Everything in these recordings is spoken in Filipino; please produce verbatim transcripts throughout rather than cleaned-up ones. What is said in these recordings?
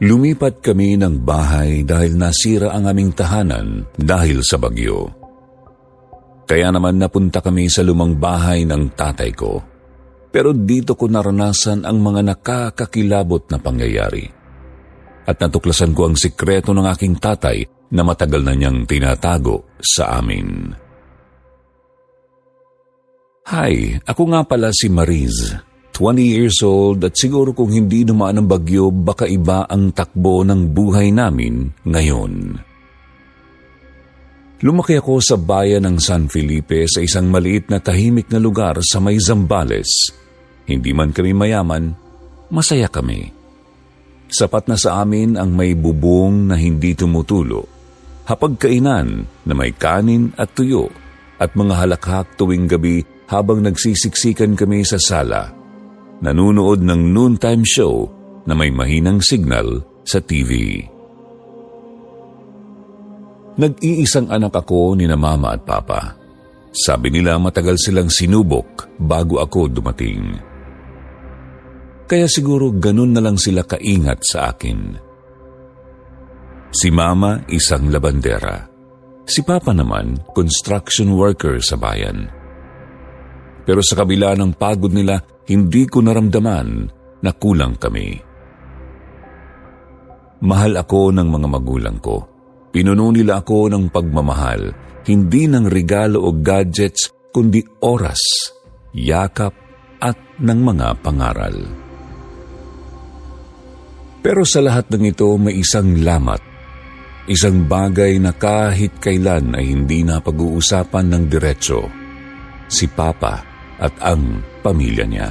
Lumipat kami ng bahay dahil nasira ang aming tahanan dahil sa bagyo. Kaya naman napunta kami sa lumang bahay ng tatay ko. Pero dito ko naranasan ang mga nakakakilabot na pangyayari. At natuklasan ko ang sikreto ng aking tatay na matagal na niyang tinatago sa amin. Hi, ako nga pala si Mariz. twenty years old at siguro kung hindi dumaan ang bagyo, baka iba ang takbo ng buhay namin ngayon. Lumaki ako sa bayan ng San Felipe sa isang maliit na tahimik na lugar sa may Zambales. Hindi man kami mayaman, masaya kami. Sapat na sa amin ang may bubong na hindi tumutulo, hapagkainan na may kanin at tuyo, at mga halakhak tuwing gabi habang nagsisiksikan kami sa sala. Nanunood ng noontime show na may mahinang signal sa T V. Nag-iisang anak ako ni na mama at papa. Sabi nila matagal silang sinubok bago ako dumating. Kaya siguro ganun na lang sila kaingat sa akin. Si mama isang labandera. Si papa naman construction worker sa bayan. Pero sa kabila ng pagod nila, hindi ko naramdaman na kulang kami. Mahal ako ng mga magulang ko. Pinuno nila ako ng pagmamahal, hindi ng regalo o gadgets, kundi oras, yakap at ng mga pangaral. Pero sa lahat ng ito may isang lamat, isang bagay na kahit kailan ay hindi na pag-uusapan ng diretso, si Papa at ang pamilya niya.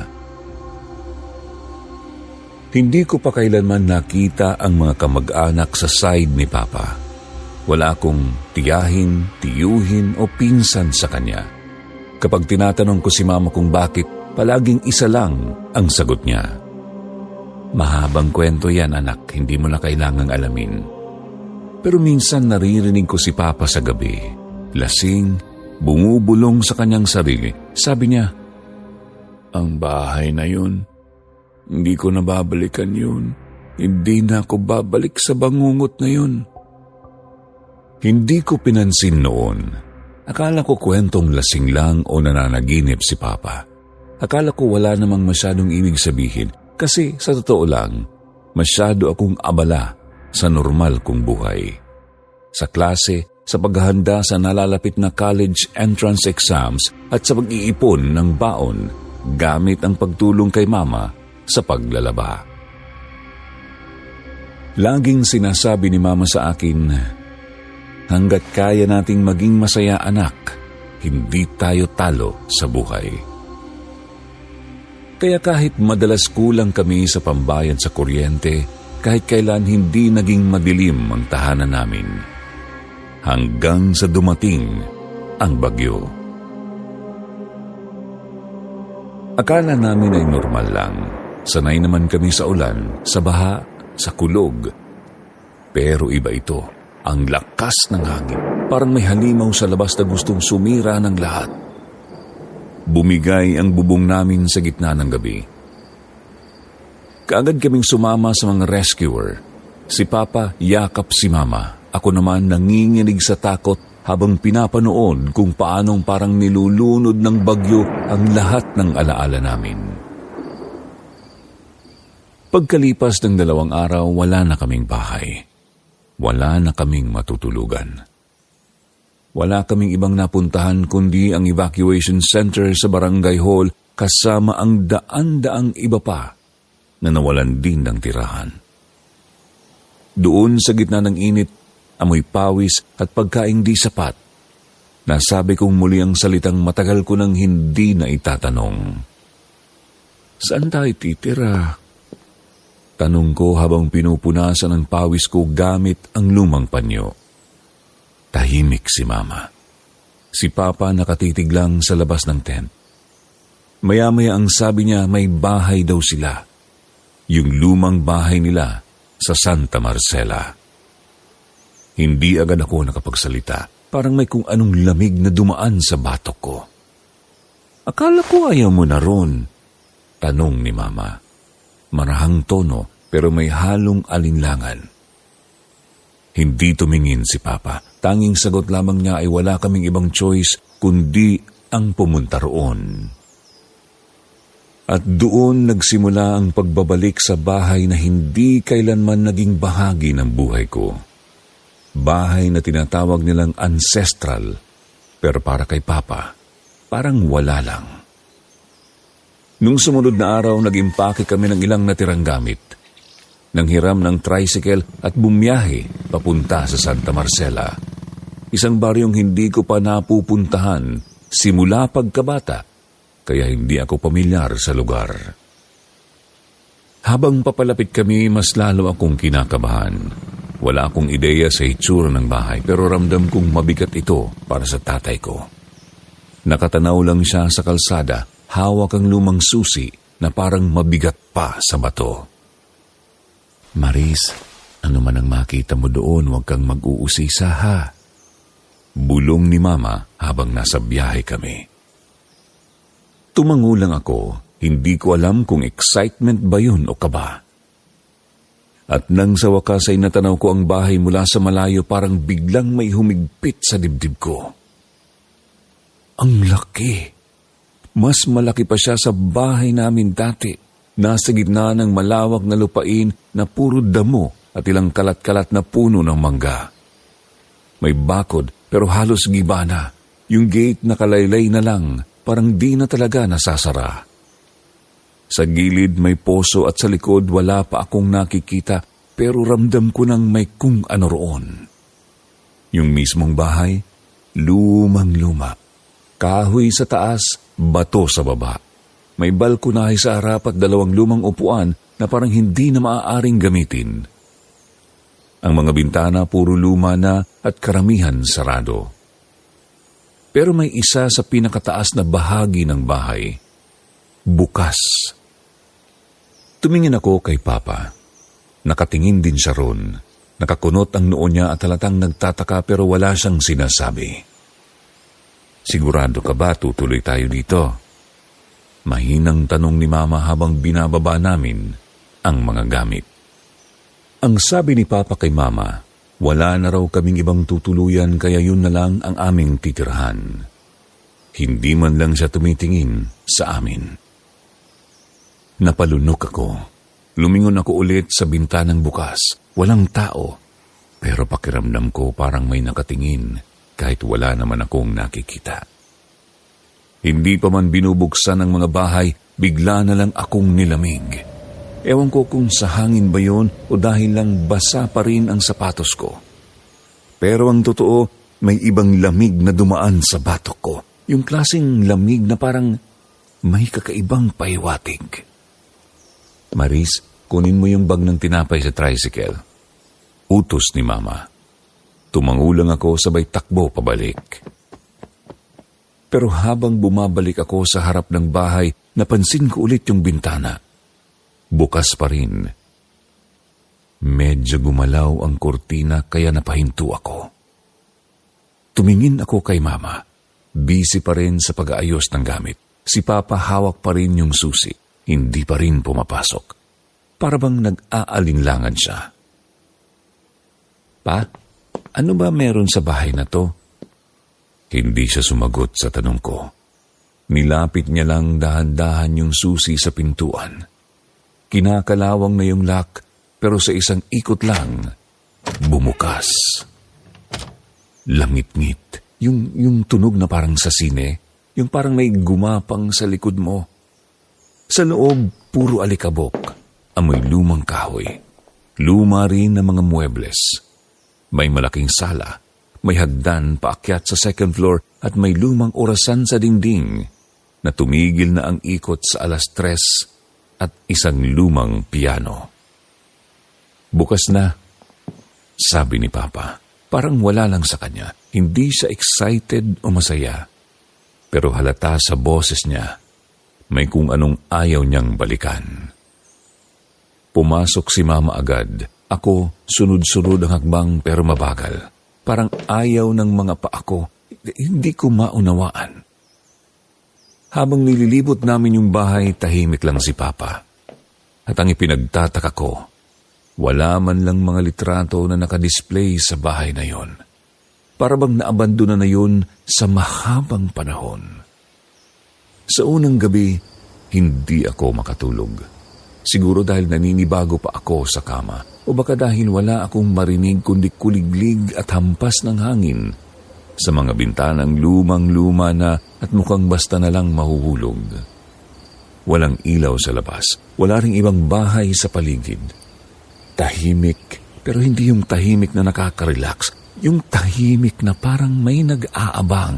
Hindi ko pa kailanman nakita ang mga kamag-anak sa side ni Papa. Wala akong tiyahin, tiyuhin o pinsan sa kanya. Kapag tinatanong ko si Mama kung bakit, palaging isa lang ang sagot niya. Mahabang kwento yan, anak, hindi mo na kailangang alamin. Pero minsan naririnig ko si Papa sa gabi. Lasing, bumubulong sa kanyang sarili. Sabi niya, ang bahay na yun, hindi ko na babalikan yun. Hindi na ako babalik sa bangungot na yun. Hindi ko pinansin noon. Akala ko kwentong lasing lang o nananaginip si Papa. Akala ko wala namang masyadong ibig sabihin kasi sa totoo lang, masyado akong abala sa normal kong buhay. Sa klase, sa paghahanda sa nalalapit na college entrance exams at sa pag-iipon ng baon gamit ang pagtulong kay Mama sa paglalaba. Laging sinasabi ni Mama sa akin, hanggat kaya nating maging masaya, anak, hindi tayo talo sa buhay. Kaya kahit madalas kulang kami sa pambayad sa kuryente, kahit kailan hindi naging madilim ang tahanan namin. Hanggang sa dumating ang bagyo. Akala namin ay normal lang. Sanay naman kami sa ulan, sa baha, sa kulog. Pero iba ito. Ang lakas ng hangin. Parang may halimaw sa labas na gustong sumira ng lahat. Bumigay ang bubong namin sa gitna ng gabi. Kaagad kaming sumama sa mga rescuer. Si Papa yakap si Mama. Ako naman nanginginig sa takot habang pinapanood kung paanong parang nilulunod ng bagyo ang lahat ng alaala namin. Pagkalipas ng dalawang araw, wala na kaming bahay. Wala na kaming matutulugan. Wala kaming ibang napuntahan kundi ang evacuation center sa Barangay Hall kasama ang daan-daang iba pa na nawalan din ng tirahan. Doon sa gitna ng init, amoy pawis at pagkaing di sapat, nasabi kong muli ang salitang matagal ko nang hindi na itatanong. Saan tayo titira? Tanong ko habang pinupunasan ang pawis ko gamit ang lumang panyo. Tahimik si Mama. Si Papa nakatitig lang sa labas ng tent. Maya-maya ang sabi niya may bahay daw sila. Yung lumang bahay nila sa Santa Marcela. Hindi agad ako nakapagsalita. Parang may kung anong lamig na dumaan sa batok ko. Akala ko ayaw mo na ron. Tanong ni Mama. Marahang tono pero may halong alinlangan. Hindi tumingin si Papa. Tanging sagot lamang niya ay wala kaming ibang choice kundi ang pumunta roon. At doon nagsimula ang pagbabalik sa bahay na hindi kailanman naging bahagi ng buhay ko. Bahay na tinatawag nilang ancestral, pero para kay Papa, parang wala lang. Nung sumunod na araw, nag-impake kami ng ilang natirang gamit. Nanghiram ng tricycle at bumiyahe papunta sa Santa Marcela. Isang baryong hindi ko pa napupuntahan simula pagkabata, kaya hindi ako pamilyar sa lugar. Habang papalapit kami, mas lalo akong kinakabahan. Wala akong ideya sa itsura ng bahay, pero ramdam kong mabigat ito para sa tatay ko. Nakatanaw lang siya sa kalsada, hawak ang lumang susi na parang mabigat pa sa bato. Maris, ano man ang makita mo doon, huwag kang mag-uusisa ha. Bulong ni Mama habang nasa biyahe kami. Tumango lang ako, hindi ko alam kung excitement ba yun o kaba. At nang sa wakas ay natanaw ko ang bahay mula sa malayo, parang biglang may humigpit sa dibdib ko. Ang laki! Mas malaki pa siya sa bahay namin dati. Nasa gitna ng malawak na lupain na puro damo at ilang kalat-kalat na puno ng mangga. May bakod pero halos giba na. Yung gate nakalaylay na lang, parang di na talaga nasasara. Sa gilid may poso at sa likod wala pa akong nakikita, pero ramdam ko nang may kung ano roon. Yung mismong bahay, lumang-luma. Kahoy sa taas, bato sa baba. May balkonahe sa harap at dalawang lumang upuan na parang hindi na maaaring gamitin. Ang mga bintana puro luma na at karamihan sarado. Pero may isa sa pinakataas na bahagi ng bahay, bukas. Tumingin ako kay Papa. Nakatingin din siya ron. Nakakunot ang noo niya at halatang nagtataka pero wala siyang sinasabi. Sigurado ka ba tutuloy tayo dito? Mahinang tanong ni Mama habang binababa namin ang mga gamit. Ang sabi ni Papa kay Mama, wala na raw kaming ibang tutuluyan kaya yun na lang ang aming titirahan. Hindi man lang siya tumitingin sa amin. Napalunok ako. Lumingon ako ulit sa bintanang bukas. Walang tao, pero pakiramdam ko parang may nakatingin kahit wala naman akong nakikita. Hindi pa man binubuksan ang mga bahay, bigla na lang akong nilamig. Ewan ko kung sa hangin ba yun o dahil lang basa pa rin ang sapatos ko. Pero ang totoo, may ibang lamig na dumaan sa batok ko. Yung klaseng lamig na parang may kakaibang pahiwatig. Maris, kunin mo yung bag ng tinapay sa tricycle. Utos ni Mama. Tumangulang ako sabay takbo pabalik. Pero habang bumabalik ako sa harap ng bahay, napansin ko ulit yung bintana. Bukas pa rin. Medyo gumalaw ang kurtina kaya napahinto ako. Tumingin ako kay Mama. Busy pa rin sa pag-aayos ng gamit. Si Papa hawak pa rin yung susi. Hindi pa rin pumapasok. Para bang nag-aalinlangan siya. Pa, ano ba meron sa bahay na to? Hindi siya sumagot sa tanong ko. Nilapit niya lang dahan-dahan yung susi sa pintuan. Kinakalawang na yung lock, pero sa isang ikot lang, bumukas. Langit-ngit. Yung, yung tunog na parang sa sine, yung parang may gumapang sa likod mo. Sa loob, puro alikabok. Amoy lumang kahoy. Luma rin na mga muebles. May malaking sala. May hagdan paakyat sa second floor at may lumang orasan sa dingding na tumigil na ang ikot sa alas tres at isang lumang piano. Bukas na, sabi ni Papa. Parang wala lang sa kanya. Hindi siya excited o masaya. Pero halata sa boses niya, may kung anong ayaw niyang balikan. Pumasok si Mama agad. Ako, sunod-sunod ang hakbang pero mabagal. Parang ayaw ng mga paa ko. Hindi ko maunawaan. Habang nililibot namin yung bahay, tahimik lang si Papa. At ang ipinagtataka ko, Wala man lang mga litrato na nakadisplay sa bahay na yon. Para bang naabandona na yun sa mahabang panahon. Sa unang gabi, hindi ako makatulog. Siguro dahil naninibago pa ako sa kama o baka dahil wala akong marinig kundi kuliglig at hampas ng hangin sa mga bintanang lumang-luma na at mukhang basta na lang mahuhulog. Walang ilaw sa labas. Wala ring ibang bahay sa paligid. Tahimik, pero hindi yung tahimik na nakaka-relax. Yung tahimik na parang may nag-aabang.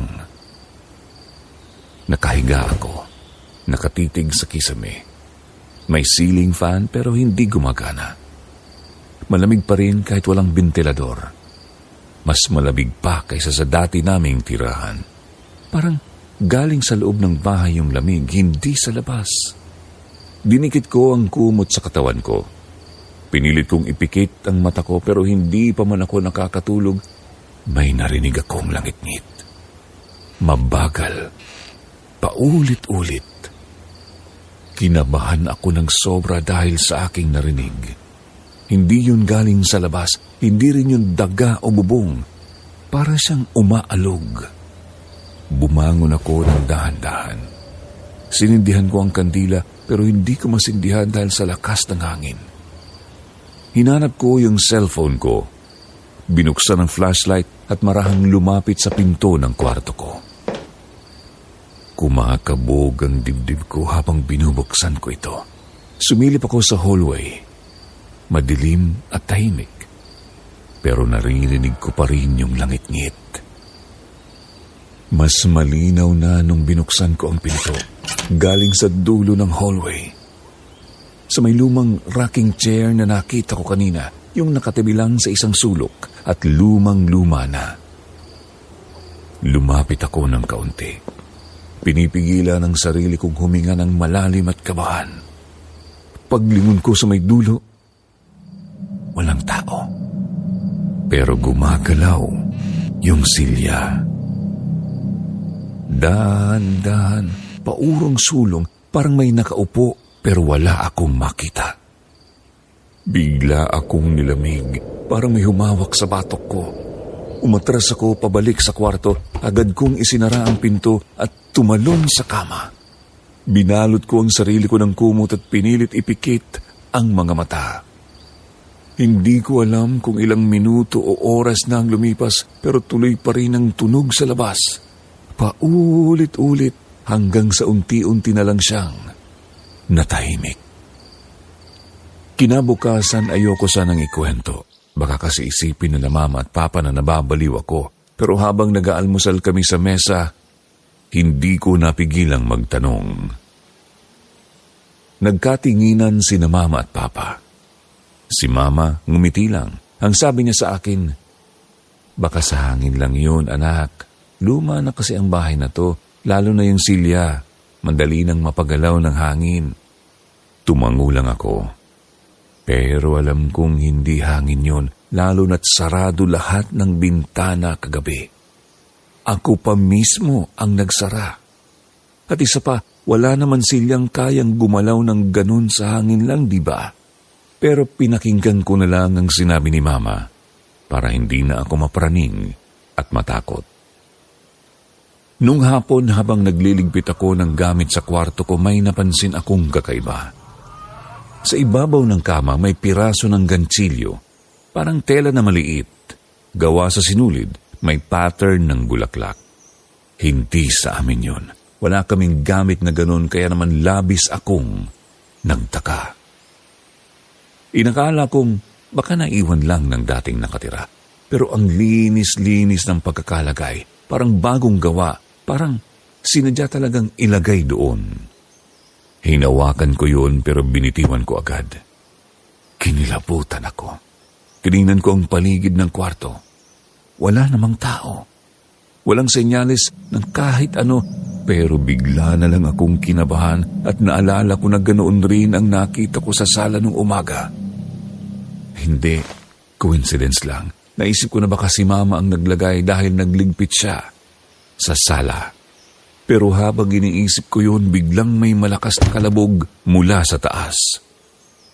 Nakahiga ako. Nakatitig sa kisame. May ceiling fan pero hindi gumagana. Malamig pa rin kahit walang bentilador. Mas malamig pa kaysa sa dati naming tirahan. Parang galing sa loob ng bahay yung lamig, hindi sa labas. Dinikit ko ang kumot sa katawan ko. Pinilit kong ipikit ang mata ko pero hindi pa man ako nakakatulog. May narinig akong langit-ngit. Mabagal. Paulit-ulit. Kinabahan ako ng sobra dahil sa aking narinig. Hindi yun galing sa labas. Hindi rin yun daga o bubong. Para siyang umaalog. Bumangon ako ng dahan-dahan. Sinindihan ko ang kandila pero hindi ko masindihan dahil sa lakas ng hangin. Hinanap ko yung cellphone ko. Binuksan ang flashlight at marahang lumapit sa pinto ng kwarto ko. Kumakabog ang dibdib ko habang binubuksan ko ito. Sumilip ako sa hallway. Madilim at tahimik. Pero naririnig ko pa rin yung langit-ngit. Mas malinaw na nung binuksan ko ang pinto. Galing sa dulo ng hallway. Sa may lumang rocking chair na nakita ko kanina, yung nakatabi lang sa isang sulok at lumang-luma na. Lumapit ako ng kaunti. Pinipigilan ang sarili kong huminga ng malalim at kabahan. Paglingon ko sa may dulo, walang tao. Pero gumagalaw yung silya. Dahan-dahan, paurong sulong, parang may nakaupo pero wala akong makita. Bigla akong nilamig, parang may humawak sa batok ko. Umatras ako pabalik sa kwarto, agad kong isinara ang pinto at tumalon sa kama. Binalot ko ang sarili ko ng kumot at pinilit ipikit ang mga mata. Hindi ko alam kung ilang minuto o oras na ang lumipas pero tuloy pa rin ang tunog sa labas. Paulit-ulit hanggang sa unti-unti na lang siyang natahimik. Kinabukasan ayoko sanang ikwento. Baka kasi isipin nila mama at papa na nababaliw ako. Pero habang nag-aalmusal kami sa mesa, hindi ko napigilang magtanong. Nagkatinginan sina mama at papa. Si mama ngumiti lang. Ang sabi niya sa akin, baka sa hangin lang yun, anak. Luma na kasi ang bahay na to, lalo na yung silya. Mandali nang mapagalaw ng hangin. Tumango lang ako. Pero alam kong hindi hangin yun, lalo na't sarado lahat ng bintana kagabi. Ako pa mismo ang nagsara. At isa pa, wala naman silyang kayang gumalaw ng ganun sa hangin lang, di ba? Pero pinakinggan ko na lang ang sinabi ni Mama para hindi na ako mapraning at matakot. Nung hapon habang nagliligpit ako ng gamit sa kwarto ko, may napansin akong kakaiba. Sa ibabaw ng kama may piraso ng ganchilyo, parang tela na maliit, gawa sa sinulid, may pattern ng bulaklak. Hindi sa amin yun. Wala kaming gamit na ganun kaya naman labis akong nagtaka. Inakala kong baka naiwan lang ng dating nakatira. Pero ang linis-linis ng pagkakalagay, parang bagong gawa, parang sinadya talagang ilagay doon. Hinawakan ko yun pero binitiwan ko agad. Kinilabutan ako. Tiningnan ko ang paligid ng kwarto. Wala namang tao. Walang senyales ng kahit ano, pero bigla na lang akong kinabahan at naalala ko na ganoon rin ang nakita ko sa sala nung umaga. Hindi, coincidence lang. Naisip ko na baka si Mama ang naglagay dahil nagligpit siya sa sala. Pero habang iniisip ko yun, biglang may malakas na kalabog mula sa taas.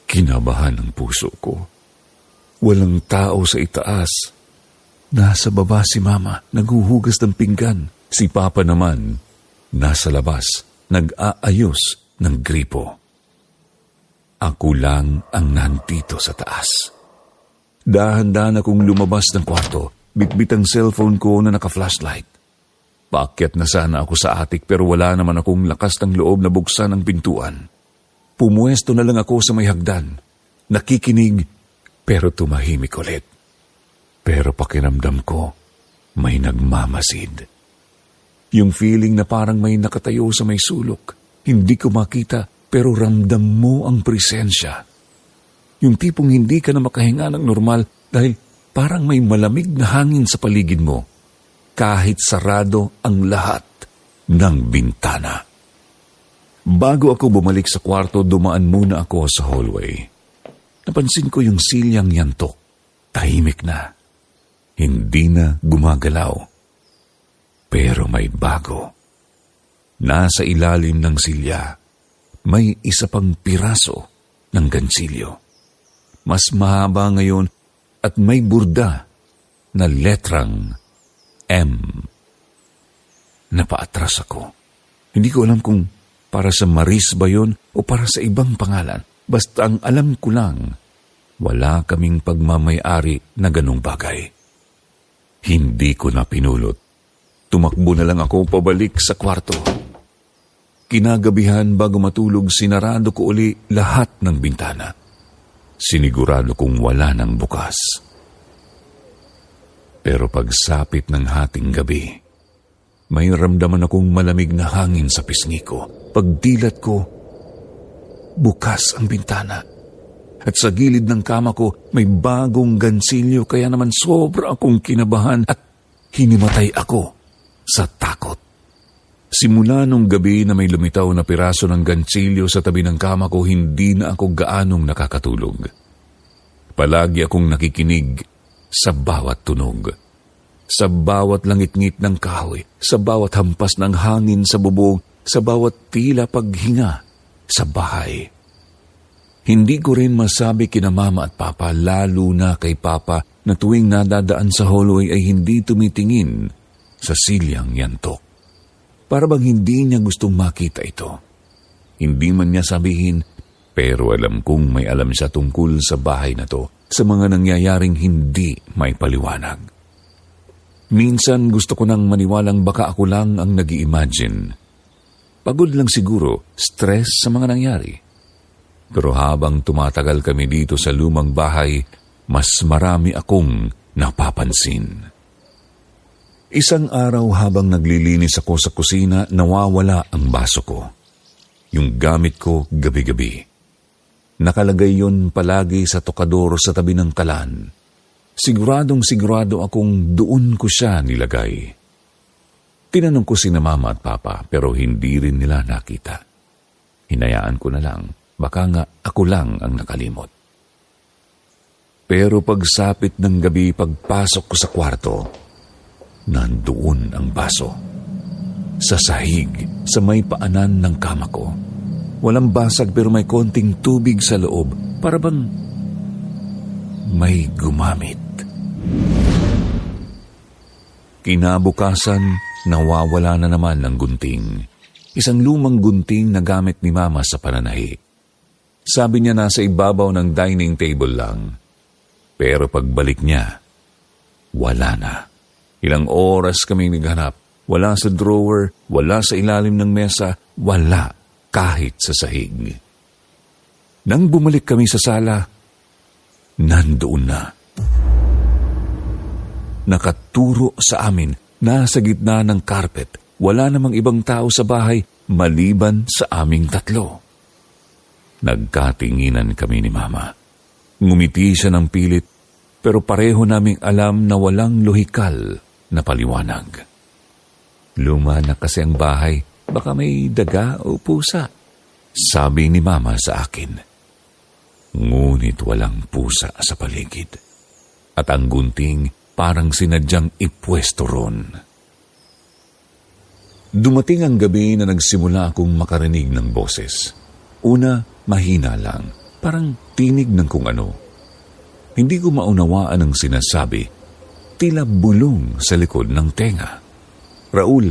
Kinabahan ang puso ko. Walang tao sa itaas. Nasa baba si Mama, naghuhugas ng pinggan. Si Papa naman, nasa labas, nag-aayos ng gripo. Ako lang ang nandito sa taas. Dahan-dahan akong lumabas ng kwarto, bitbit ang cellphone ko na naka-flashlight. Paakyat na sana ako sa attic pero wala naman akong lakas ng loob na buksan ang pintuan. Pumuesto na lang ako sa may hagdan. Nakikinig pero tumahimik ulit. Pero pakiramdam ko, may nagmamasid. Yung feeling na parang may nakatayo sa may sulok. Hindi ko makita pero ramdam mo ang presensya. Yung tipong hindi ka na makahinga ng normal dahil parang may malamig na hangin sa paligid mo. Kahit sarado ang lahat ng bintana. Bago ako bumalik sa kwarto, dumaan muna ako sa hallway. Napansin ko yung silyang yantok. Tahimik na. Hindi na gumagalaw. Pero may bago. Nasa ilalim ng silya, may isa pang piraso ng gansilyo. Mas mahaba ngayon at may burda na letrang M. Napaatras ako. Hindi ko alam kung para sa Maris ba yun o para sa ibang pangalan. Basta ang alam ko lang, wala kaming pagmamayari na ganong bagay. Hindi ko na pinulot. Tumakbo na lang ako pabalik sa kwarto. Kinagabihan bago matulog, sinarado ko uli lahat ng bintana. Sinigurado kong wala nang bukas. Pero pagsapit ng hating gabi, may ramdaman akong malamig na hangin sa pisngi ko. Pagdilat ko, bukas ang bintana. At sa gilid ng kama ko, may bagong gansilyo kaya naman sobra akong kinabahan at hinimatay ako sa takot. Simula nung gabi na may lumitaw na piraso ng gansilyo sa tabi ng kama ko, hindi na ako gaanong nakakatulog. Palagi akong nakikinig sa bawat tunog. Sa bawat langit-ngit ng kahoy, sa bawat hampas ng hangin sa bubong, sa bawat tila paghinga sa bahay. Hindi ko rin masabi kina Mama at Papa, lalo na kay Papa na tuwing nadadaan sa hallway ay hindi tumitingin sa silyang yantok. Para bang hindi niya gustong makita ito. Hindi man niya sabihin, pero alam kong may alam siya tungkol sa bahay na to, sa mga nangyayaring hindi may paliwanag. Minsan gusto ko nang maniwalang baka ako lang ang nag-i-imagine. Pagod lang siguro, stress sa mga nangyari. Pero habang tumatagal kami dito sa lumang bahay, mas marami akong napapansin. Isang araw habang naglilinis ako sa kusina, nawawala ang baso ko. Yung gamit ko gabi-gabi. Nakalagay yun palagi sa tokador sa tabi ng kalan. Siguradong sigurado akong doon ko siya nilagay. Tinanong ko sina Mama at Papa pero hindi rin nila nakita. Hinayaan ko na lang, baka nga ako lang ang nakalimot. Pero pagsapit ng gabi, pagpasok ko sa kwarto, nandoon ang baso. Sa sahig, sa may paanan ng kama ko. Walang basag pero may konting tubig sa loob. Para bang may gumamit. Kinabukasan, nawawala na naman ng gunting. Isang lumang gunting na gamit ni Mama sa pananahi. Sabi niya nasa ibabaw ng dining table lang. Pero pagbalik niya, wala na. Ilang oras kaming naghanap. Wala sa drawer, wala sa ilalim ng mesa, wala kahit sa sahig. Nang bumalik kami sa sala, nandoon na. Nakaturo sa amin, nasa gitna ng carpet. Wala namang ibang tao sa bahay maliban sa aming tatlo. Nagkatinginan kami ni Mama. Ngumiti siya ng pilit, pero pareho naming alam na walang lohikal na paliwanag. Luma na kasi ang bahay, baka may daga o pusa, sabi ni Mama sa akin. Ngunit walang pusa sa paligid. At ang gunting parang sinadyang ipwesto ron. Dumating ang gabi na nagsimula akong makarinig ng boses. Una, mahina lang. Parang tinig ng kung ano. Hindi ko maunawaan ang sinasabi. Tila bulong sa likod ng tenga. Raul.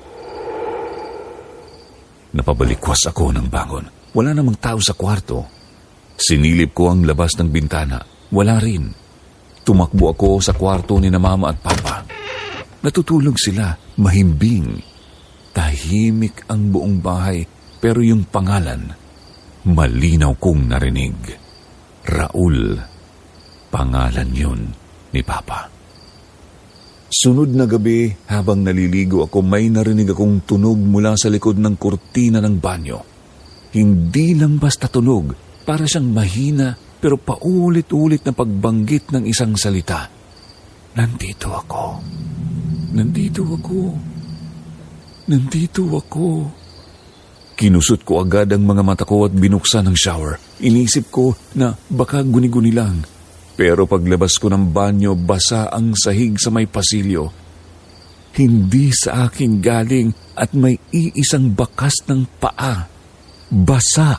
Napabalikwas ako ng bangon. Wala namang tao sa kwarto. Sinilip ko ang labas ng bintana. Wala rin. Tumakbo ako sa kwarto ni na mama at papa. Natutulog sila, mahimbing. Tahimik ang buong bahay, pero yung pangalan, malinaw kong narinig. Raul. Pangalan yun ni papa. Sunod na gabi, habang naliligo ako, may narinig akong tunog mula sa likod ng kurtina ng banyo. Hindi lang basta tunog, para siyang mahina pero paulit-ulit na pagbanggit ng isang salita. Nandito ako. Nandito ako. Nandito ako. Kinusot ko agad ang mga mata ko at binuksan ang shower. Inisip ko na baka guni-guni lang. Pero paglabas ko ng banyo, basa ang sahig sa may pasilyo. Hindi sa akin galing at may iisang bakas ng paa. Basa.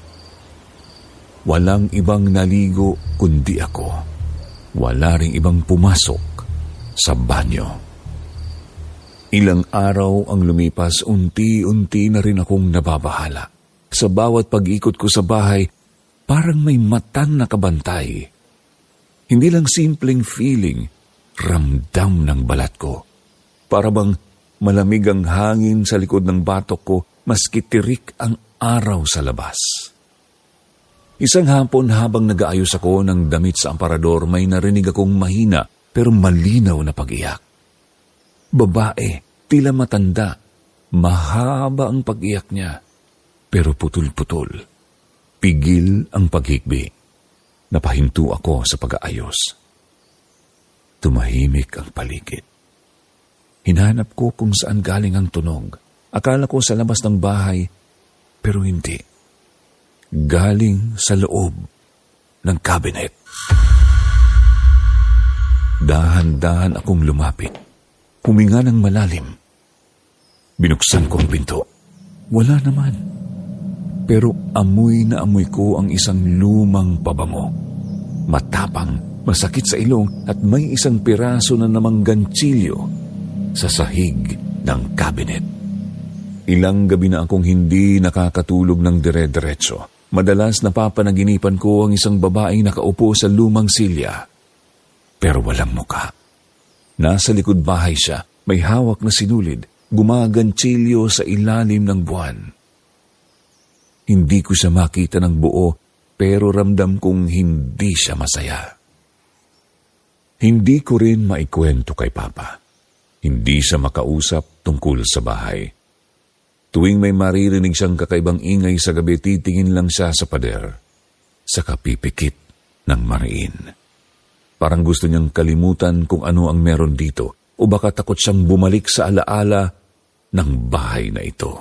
Walang ibang naligo kundi ako. Wala ring ibang pumasok sa banyo. Ilang araw ang lumipas, unti-unti na rin akong nababahala. Sa bawat pag-ikot ko sa bahay, parang may matang nakabantay. Hindi lang simpleng feeling, ramdam ng balat ko. Para bang malamig ang hangin sa likod ng batok ko, maski tirik ang araw sa labas. Isang hapon habang nag-aayos ako ng damit sa aparador, may narinig akong mahina pero malinaw na pag-iyak. Babae, tila matanda, mahaba ang pag-iyak niya, pero putol-putol. Pigil ang paghikbi. Napahinto ako sa pag-aayos. Tumahimik ang paligid. Hinanap ko kung saan galing ang tunog. Akala ko sa labas ng bahay, pero hindi. Galing sa loob ng cabinet. Dahan-dahan akong lumapit. Huminga ng malalim. Binuksan ko ang pinto. Wala naman. Pero amoy na amoy ko ang isang lumang pabango. Matapang, masakit sa ilong at may isang piraso na namang gantsilyo sa sahig ng cabinet. Ilang gabi na akong hindi nakakatulog ng dire-diretso. Madalas napapanaginipan ko ang isang babaeng nakaupo sa lumang silya. Pero walang muka. Nasa likod bahay siya, may hawak na sinulid, gumagantsilyo sa ilalim ng buwan. Hindi ko siya makita ng buo, pero ramdam kong hindi siya masaya. Hindi ko rin maikwento kay Papa. Hindi siya makausap tungkol sa bahay. Tuwing may maririnig siyang kakaibang ingay sa gabi, titingin lang siya sa pader, saka pipikit ng mariin. Parang gusto niyang kalimutan kung ano ang meron dito, o baka takot siyang bumalik sa alaala ng bahay na ito.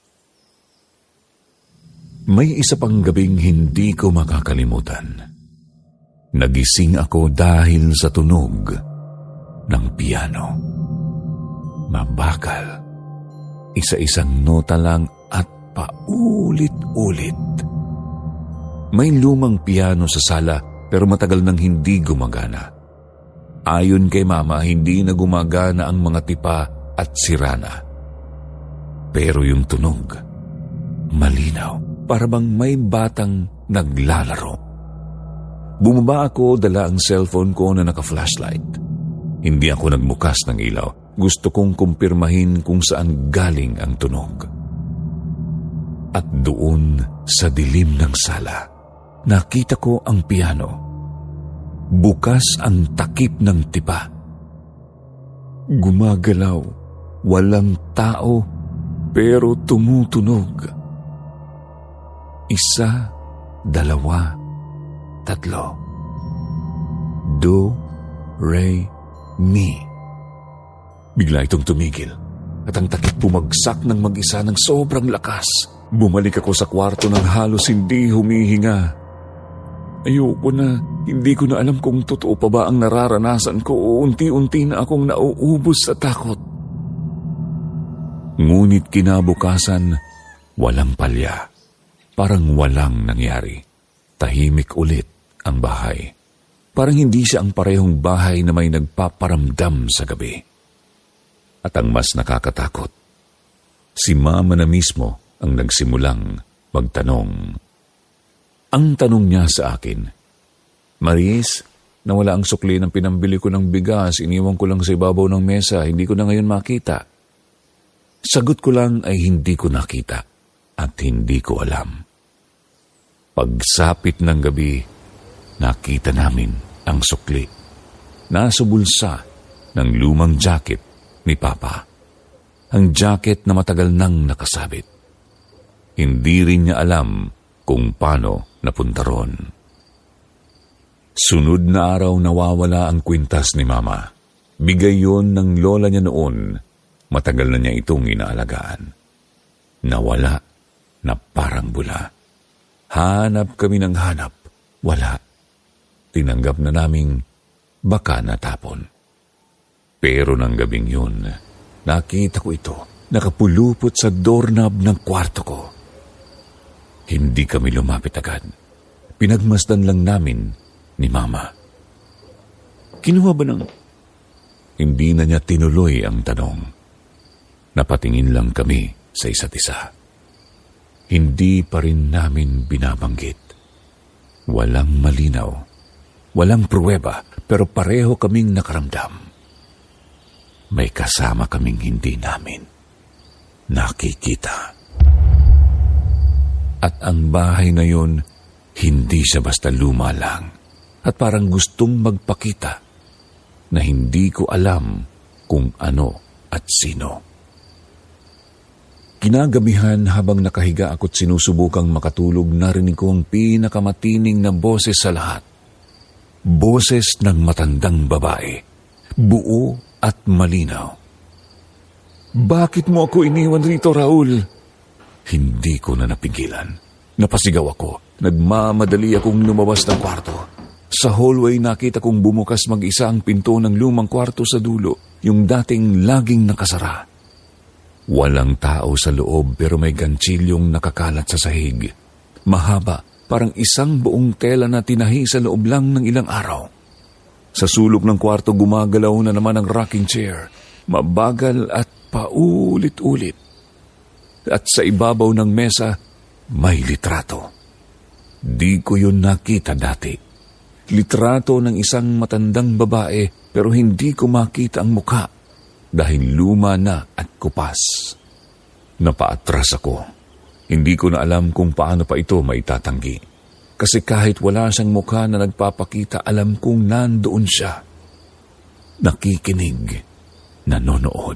May isa pang gabing hindi ko makakalimutan. Nagising ako dahil sa tunog ng piano. Mabagal. Isa-isang nota lang at paulit-ulit. May lumang piano sa sala pero matagal nang hindi gumagana. Ayon kay Mama, hindi na gumagana ang mga tipa at sirana. Pero yung tunog, malinaw, para bang may batang naglalaro. Bumaba ako, dala ang cellphone ko na naka-flashlight. Hindi ako nagbukas ng ilaw. Gusto kong kumpirmahin kung saan galing ang tunog. At doon sa dilim ng sala, nakita ko ang piano. Bukas ang takip ng tipa. Gumagalaw, walang tao, pero tumutunog. Isa, dalawa, tatlo. Do, re, mi. Bigla itong tumigil at ang takip bumagsak ng mag-isa ng sobrang lakas. Bumalik ako sa kwarto ng halos hindi humihinga. Ayoko na, hindi ko na alam kung totoo pa ba ang nararanasan ko o unti-unti na akong nauubos sa takot. Ngunit kinabukasan, walang palya. Parang walang nangyari. tahimik ulit ang bahay. Parang hindi siya ang parehong bahay na may nagpaparamdam sa gabi. At ang mas nakakatakot, si Mama na mismo ang nagsimulang magtanong. Ang tanong niya sa akin, Maris, nawala ang sukli ng pinambili ko ng bigas, iniwan ko lang sa ibabaw ng mesa, hindi ko na ngayon makita. Sagot ko lang ay hindi ko nakita at hindi ko alam. Pagsapit ng gabi, nakita namin ang sukli. Nasa bulsa ng lumang jacket ni Papa. Ang jacket na matagal nang nakasabit. Hindi rin niya alam kung paano napunta ron. Sunod na araw nawawala ang kwintas ni Mama. Bigay yon ng lola niya noon. Matagal na niya itong inaalagaan. Nawala na parang bula. Hanap kami ng hanap. Wala. Tinanggap na naming baka natapon. Pero ng gabing yun, nakita ko ito, nakapulupot sa doorknob ng kwarto ko. Hindi kami lumapit agad. Pinagmasdan lang namin ni Mama. Kinuha ba ng... Hindi na niya tinuloy ang tanong. Napatingin lang kami sa isa't isa. Hindi pa rin namin binabanggit. Walang malinaw, walang pruweba, pero pareho kaming nakaramdam. May kasama kaming hindi namin nakikita. At ang bahay na yun, hindi siya basta luma lang. At parang gustong magpakita na hindi ko alam kung ano at sino. Kinagabihan habang nakahiga ako't sinusubukang makatulog, narinig ko ang pinakamatining na boses sa lahat. Boses ng matandang babae, buo at malinaw. Bakit mo ako iniwan rito, Raul? Hindi ko na napigilan. Napasigaw ako. Nagmamadali akong lumabas ng kwarto. Sa hallway nakita kong bumukas mag-isa ang pinto ng lumang kwarto sa dulo, yung dating laging nakasara. Walang tao sa loob pero may gantsilyong nakakalat sa sahig. Mahaba, parang isang buong tela na tinahi sa loob lang ng ilang araw. Sa sulok ng kwarto gumagalaw na naman ang rocking chair. Mabagal at paulit-ulit. At sa ibabaw ng mesa, may litrato. Di ko yun nakita dati. Litrato ng isang matandang babae pero hindi ko makita ang mukha dahil luma na at kupas. Napaatras ako. Hindi ko na alam kung paano pa ito maitatanggi. Kasi kahit wala siyang mukha na nagpapakita, alam kong nandoon siya. Nakikinig, nanonood.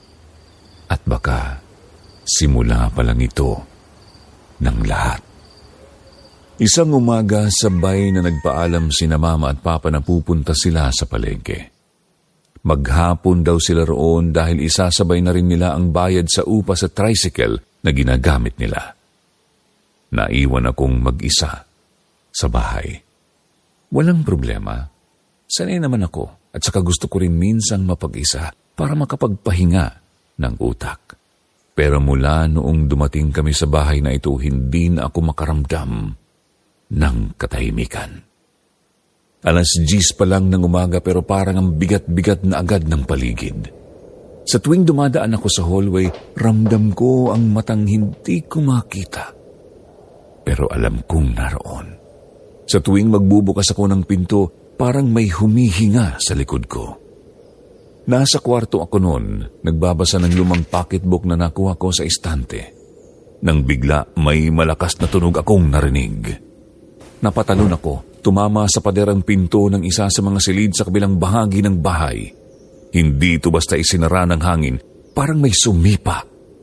At baka simula pa lang ito ng lahat. Isang umaga, sabay na nagpaalam sina Mama at Papa na pupunta sila sa palengke. Maghapon daw sila roon dahil isasabay na rin nila ang bayad sa upa sa tricycle na ginagamit nila. Naiwan akong mag-isa sa bahay. Walang problema. Sanay naman ako at saka gusto ko rin minsang mapag-isa para makapagpahinga ng utak. Pero mula noong dumating kami sa bahay na ito, hindi na ako makaramdam ng katahimikan. Alas diyes pa lang ng umaga pero parang ang bigat-bigat na agad ng paligid. Sa tuwing dumadaan ako sa hallway, ramdam ko ang matang hindi ko makita. Pero alam kong naroon. Sa tuwing magbubukas ako ng pinto, parang may humihinga sa likod ko. Nasa kwarto ako noon, nagbabasa ng lumang pocketbook na nakuha ko sa istante. Nang bigla may malakas na tunog akong narinig. Napatalon ako, tumama sa paderang pinto ng isa sa mga silid sa kabilang bahagi ng bahay. Hindi ito basta isinara ng hangin, parang may sumipa.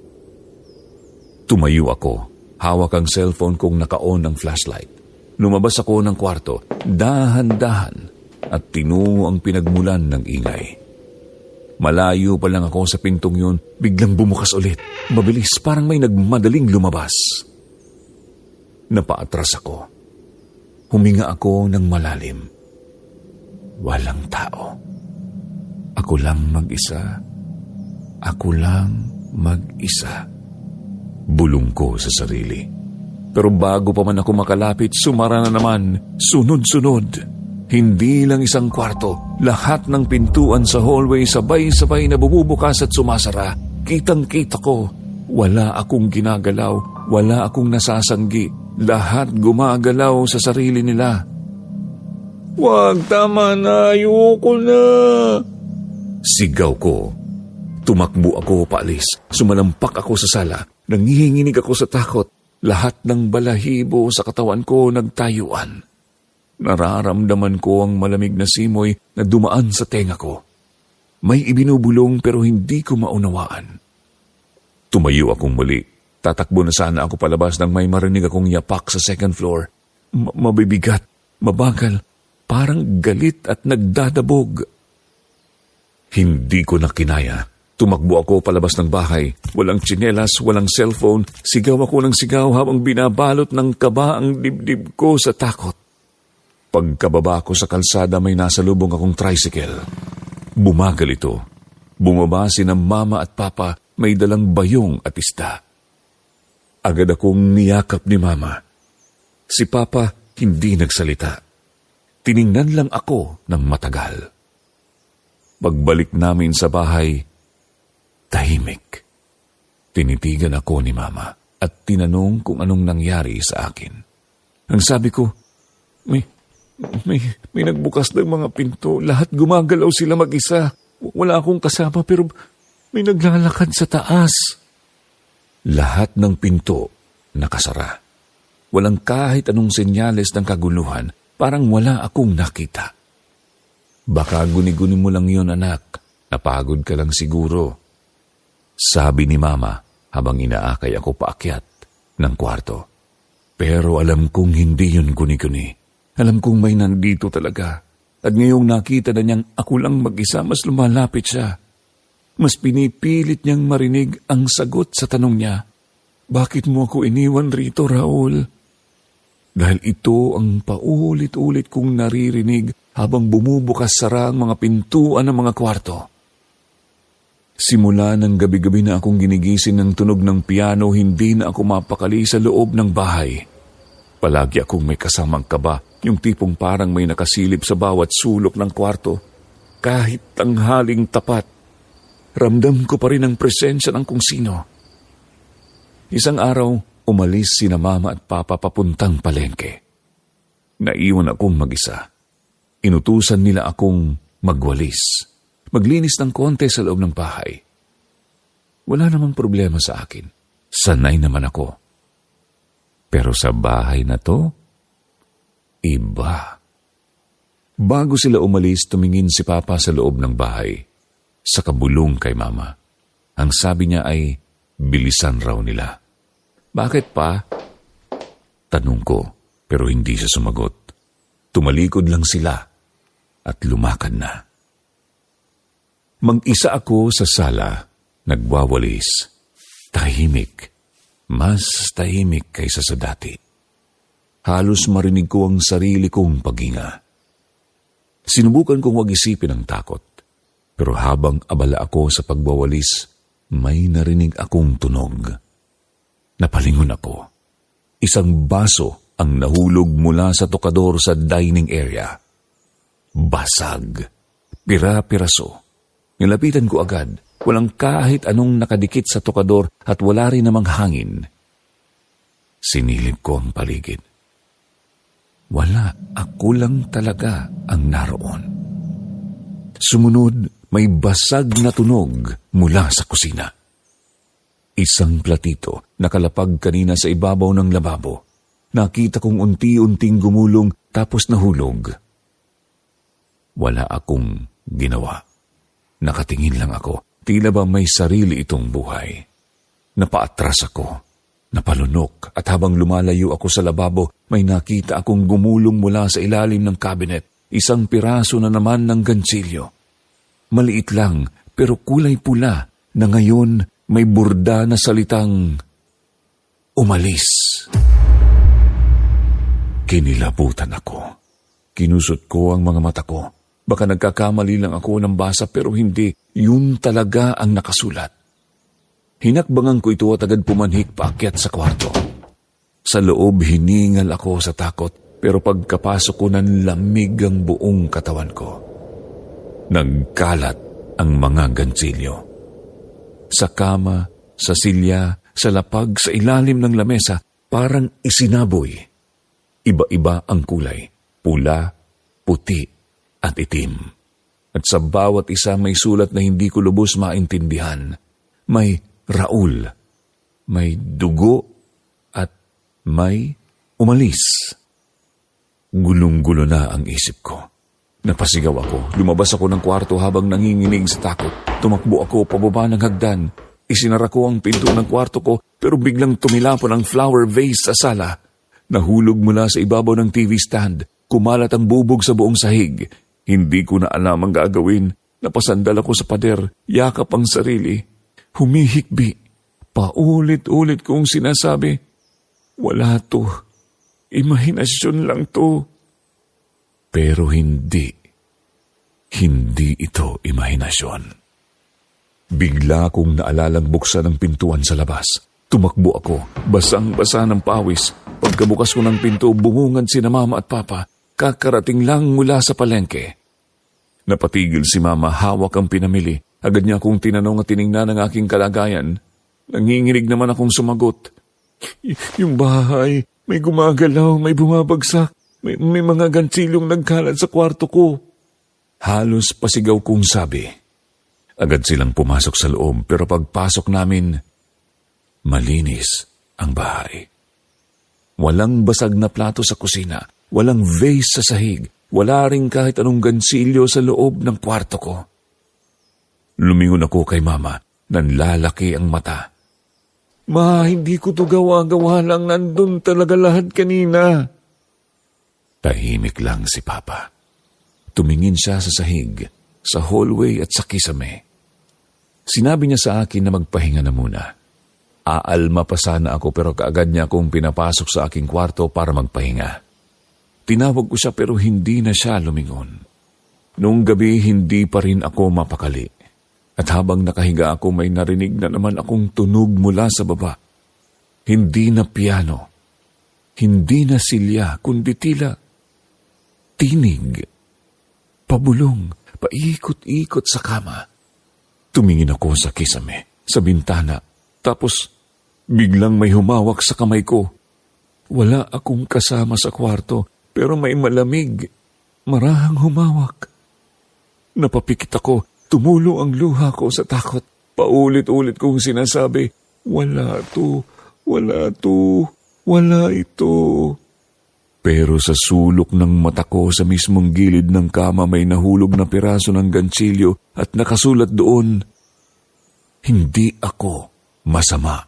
Tumayo ako, hawak ang cellphone kong naka-on ng flashlight. Lumabas ako ng kwarto, dahan-dahan, at tinungo ang pinagmulan ng ingay. Malayo pa lang ako sa pintong yun, biglang bumukas ulit. Mabilis, parang may nagmadaling lumabas. Napaatras ako. Huminga ako ng malalim. Walang tao. Ako lang mag-isa. Ako lang mag-isa. Bulong ko sa sarili. Pero bago pa man ako makalapit, sumara na naman, sunod-sunod. Hindi lang isang kwarto, lahat ng pintuan sa hallway sabay-sabay na bumubukas at sumasara. Kitang-kita ko, wala akong ginagalaw, wala akong nasasanggi. Lahat gumagalaw sa sarili nila. "Wag, tama na, ayoko na!" sigaw ko. Tumakbo ako paalis, sumalampak ako sa sala, nangihinginig ako sa takot. Lahat ng balahibo sa katawan ko nagtayuan. Nararamdaman ko ang malamig na simoy na dumaan sa tenga ko. May ibinubulong pero hindi ko maunawaan. Tumayo akong muli. Tatakbo na sana ako palabas nang may marinig akong yapak sa second floor. M- mabibigat, mabagal, parang galit at nagdadabog. Hindi ko na kinaya. Tumakbo ako palabas ng bahay. Walang tsinelas, walang cellphone. Sigaw ako ng sigaw habang binabalot ng kaba ang dibdib ko sa takot. Pagkababa ko sa kalsada, may nasalubong akong tricycle. Bumagal ito. Bumaba si ng mama at papa, may dalang bayong at isda. Agad akong niyakap ni mama. Si papa hindi nagsalita. Tiningnan lang ako ng matagal. Pagbalik namin sa bahay, tahimik. Tinitigan ako ni mama at tinanong kung anong nangyari sa akin. Ang sabi ko, may, may, may nagbukas ng mga pinto. Lahat gumagalaw sila mag-isa. Wala akong kasama pero may naglalakad sa taas. Lahat ng pinto nakasara. Walang kahit anong senyales ng kaguluhan. Parang wala akong nakita. Baka guni-guni mo lang yun, anak. Napagod ka lang siguro. Sabi ni mama habang inaakay ako paakyat ng kwarto. Pero alam kong hindi yun guni-guni. Alam kong may nandito talaga. At ngayong nakita na niyang ako lang mag-isa, mas lumalapit siya. Mas pinipilit niyang marinig ang sagot sa tanong niya. Bakit mo ako iniwan rito, Raul? Dahil ito ang paulit-ulit kong naririnig habang bumubukas sara ang mga pintuan ng mga kwarto. Simula ng gabi-gabi na akong ginigising ng tunog ng piano, hindi na ako mapakali sa loob ng bahay. Palagi akong may kasamang kaba, yung tipong parang may nakasilip sa bawat sulok ng kwarto. Kahit tanghaling tapat, ramdam ko pa rin ang presensya ng kung sino. Isang araw, umalis sina mama at papa papuntang palengke. Naiwan akong mag-isa. Inutusan nila akong magwalis. Maglinis ng konti sa loob ng bahay. Wala namang problema sa akin. Sanay naman ako. Pero sa bahay na to, iba. Bago sila umalis, tumingin si papa sa loob ng bahay. Sa kabulong kay mama. Ang sabi niya ay bilisan raw nila. Bakit pa? Tanong ko, pero hindi siya sumagot. Tumalikod lang sila at lumakad na. Mag-isa ako sa sala, nagwawalis. Tahimik, mas tahimik kaysa sa dati. Halos marinig ko ang sarili kong paghinga. Sinubukan kong wag isipin ang takot, pero habang abala ako sa pagwawalis, may narinig akong tunog. Napalingon ako. Isang baso ang nahulog mula sa tokador sa dining area. Basag. Pira-piraso. Nilapitan ko agad. Walang kahit anong nakadikit sa tokador at wala rin namang hangin. Sinilip ko ang paligid. Wala. Ako lang talaga ang naroon. Sumunod, may basag na tunog mula sa kusina. Isang platito, nakalapag kanina sa ibabaw ng lababo. Nakita kong unti-unting gumulong tapos nahulog. Wala akong ginawa. Nakatingin lang ako. Tila ba may sarili itong buhay. Napaatras ako. Napalunok at habang lumalayo ako sa lababo, may nakita akong gumulong mula sa ilalim ng cabinet. Isang piraso na naman ng gansilyo. Maliit lang pero kulay pula na ngayon may burda na salitang umalis. Kinilabutan ako. Kinusot ko ang mga mata ko. Baka nagkakamali lang ako ng basa pero hindi. Yun talaga ang nakasulat. Hinakbangan ko ito at agad pumanhik paakyat sa kwarto. Sa loob hiningal ako sa takot, pero pagkapasok ko nanlamig ang buong katawan ko. Nagkalat ang mga gantsilyo. Sa kama, sa silya, sa lapag, sa ilalim ng lamesa, parang isinaboy. Iba-iba ang kulay, pula, puti, at itim. At sa bawat isa may sulat na hindi ko lubos maintindihan. May Raul, may dugo, at may umalis. Gulong-gulo na ang isip ko. Napasigaw ako. Lumabas ako ng kwarto habang nanginginig sa takot. Tumakbo ako pababa ng hagdan. Isinara ko ang pinto ng kwarto ko pero biglang tumilapon ang flower vase sa sala. Nahulog mula sa ibabaw ng T V stand. Kumalat ang bubog sa buong sahig. Hindi ko na alam ang gagawin. Napasandal ako sa pader. Yakap ang sarili. Humihikbi. Paulit-ulit kong sinasabi, wala to. Imahinasyon lang to. Pero hindi. Hindi ito imahinasyon. Bigla kong naalalang buksan ang pintuan sa labas. Tumakbo ako, basang-basa ng pawis. Pagkabukas ko ng pinto, bumungad sina mama at papa. Kakarating lang mula sa palengke. Napatigil si mama, hawak ang pinamili. Agad niya akong tinanong at tiningnan ang aking kalagayan. Nanginginig naman akong sumagot. Y- yung bahay, may gumagalaw, may bumabagsak, may, may mga gantsilyong nagkalat sa kwarto ko. Halos pasigaw kong sabi. Agad silang pumasok sa loob pero pagpasok namin, malinis ang bahay. Walang basag na plato sa kusina, walang vase sa sahig, wala ring kahit anong gansilyo sa loob ng kwarto ko. Lumingon ako kay mama, nanlalaki ang mata. Ma, hindi ko to gawa-gawa lang, nandun talaga lahat kanina. Tahimik lang si Papa. Tumingin siya sa sahig, sa hallway at sa kisame. Sinabi niya sa akin na magpahinga na muna. Aalma pa sana ako pero kaagad niya akong pinapasok sa aking kwarto para magpahinga. Tinawag ko siya pero hindi na siya lumingon. Noong gabi hindi pa rin ako mapakali. At habang nakahiga ako may narinig na naman akong tunog mula sa baba. Hindi na piano, hindi na silya, kundi tila tinig. Pabulong, paikot-ikot sa kama. Tumingin ako sa kisame, sa bintana, tapos biglang may humawak sa kamay ko. Wala akong kasama sa kwarto, pero may malamig, marahang humawak. Napapikit ako. Tumulo ang luha ko sa takot. Paulit-ulit kong sinasabi, wala to, wala to, wala ito. Pero sa sulok ng mata ko sa mismong gilid ng kama may nahulog na piraso ng gansilyo at nakasulat doon, hindi ako masama.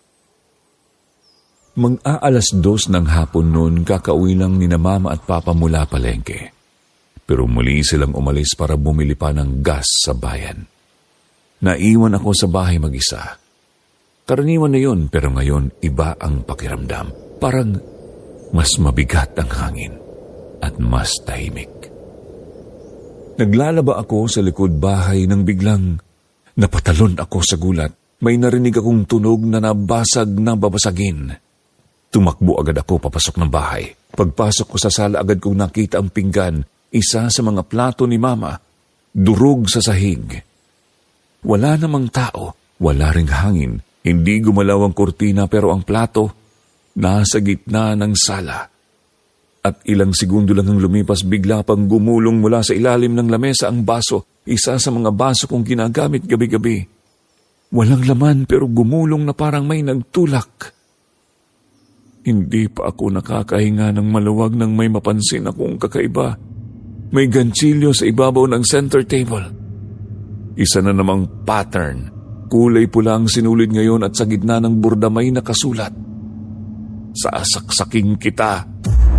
Mag-aalas dos ng hapon noon kakauwi lang ni na mama at papa mula palengke. Pero muli silang umalis para bumili pa ng gas sa bayan. Naiwan ako sa bahay mag-isa. Karaniwan na yun, pero ngayon iba ang pakiramdam. Parang mas mabigat ang hangin at mas tahimik. Naglalaba ako sa likod bahay nang biglang napatalon ako sa gulat. May narinig akong tunog na nabasag na babasagin. Tumakbo agad ako papasok ng bahay. Pagpasok ko sa sala agad kong nakita ang pinggan. Isa sa mga plato ni Mama, durog sa sahig. Wala namang tao, wala ring hangin, hindi gumalaw ang kurtina pero ang plato nasa gitna ng sala. At ilang segundo lang ang lumipas bigla pang gumulong mula sa ilalim ng lamesa ang baso, isa sa mga baso kong ginagamit gabi-gabi. Walang laman pero gumulong na parang may nagtulak. Hindi pa ako nakakahinga ng maluwag nang may mapansin akong kakaiba. May ganchilyo sa ibabaw ng center table. Isa na namang pattern. Kulay pula ang sinulid ngayon at sa gitna ng burda may nakasulat. Sasaksaking kita.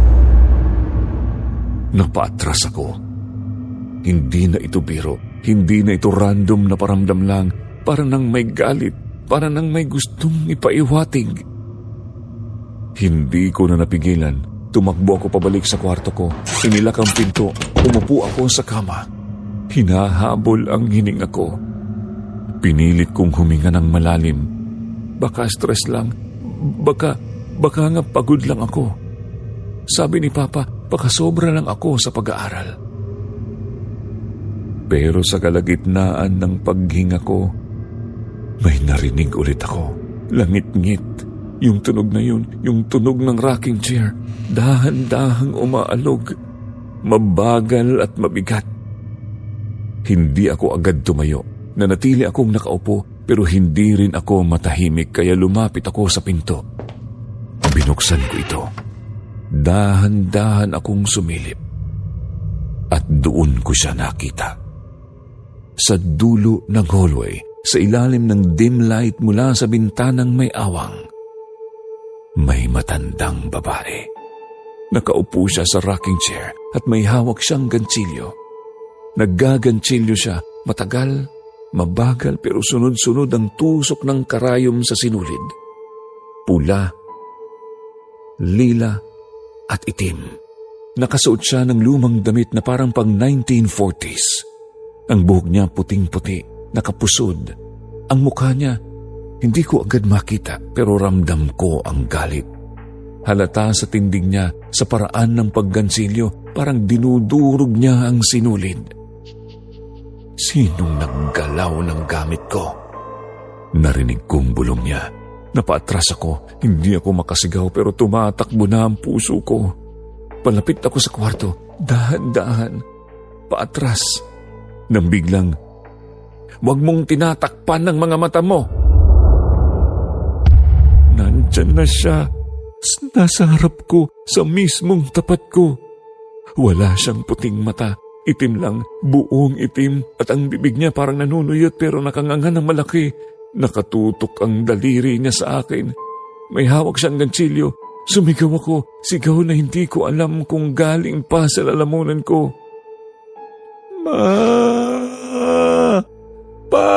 Napaatras ako. Hindi na ito biro. Hindi na ito random na paramdam lang. Para nang may galit. Para nang may gustong ipaiwatig. Hindi ko na napigilan. Tumakbo ako pabalik sa kwarto ko. Inilak ang pinto. Umupo ako sa kama. Hinahabol ang hininga ko. Pinilit kong huminga ng malalim. Baka stress lang. Baka, Baka nga pagod lang ako. Sabi ni Papa, baka sobra lang ako sa pag-aaral. Pero sa kalagitnaan ng paghinga ko, may narinig ulit ako. Langit-ngit. Yung tunog na yun, yung tunog ng rocking chair, dahan-dahang umaalog, mabagal at mabigat. Hindi ako agad tumayo. Nanatili akong nakaupo, pero hindi rin ako matahimik, kaya lumapit ako sa pinto. Binuksan ko ito. Dahan-dahan akong sumilip. At doon ko siya nakita. Sa dulo ng hallway, sa ilalim ng dim light mula sa bintanang may awang, may matandang babae. Nakaupo siya sa rocking chair at may hawak siyang gantsilyo. Naggagantsilyo siya, matagal, mabagal pero sunod-sunod ang tusok ng karayom sa sinulid. Pula, lila at itim. Nakasuot siya ng lumang damit na parang pang nineteen forties. Ang buhok niya puting-puti, nakapusod. Ang mukha niya, hindi ko agad makita pero ramdam ko ang galit. Halata sa tindig niya, sa paraan ng paggansilyo, parang dinudurog niya ang sinulid. Sinong naggalaw ng gamit ko? Narinig kong bulong niya. Napaatras ako, hindi ako makasigaw pero tumatakbo na ang puso ko. Palapit ako sa kwarto, dahan-dahan, paatras. Nang biglang, "Huwag mong tinatakpan ng mga mata mo." Nandyan na siya, nasa harap ko, sa mismong tapat ko. Wala siyang puting mata, itim lang, buong itim, at ang bibig niya parang nanunuyot pero nakanganga ng malaki. Nakatutok ang daliri niya sa akin. May hawak siyang gantsilyo. Sumigaw ako, sigaw na hindi ko alam kung galing pa sa lalamunan ko. "Ma! Pa!"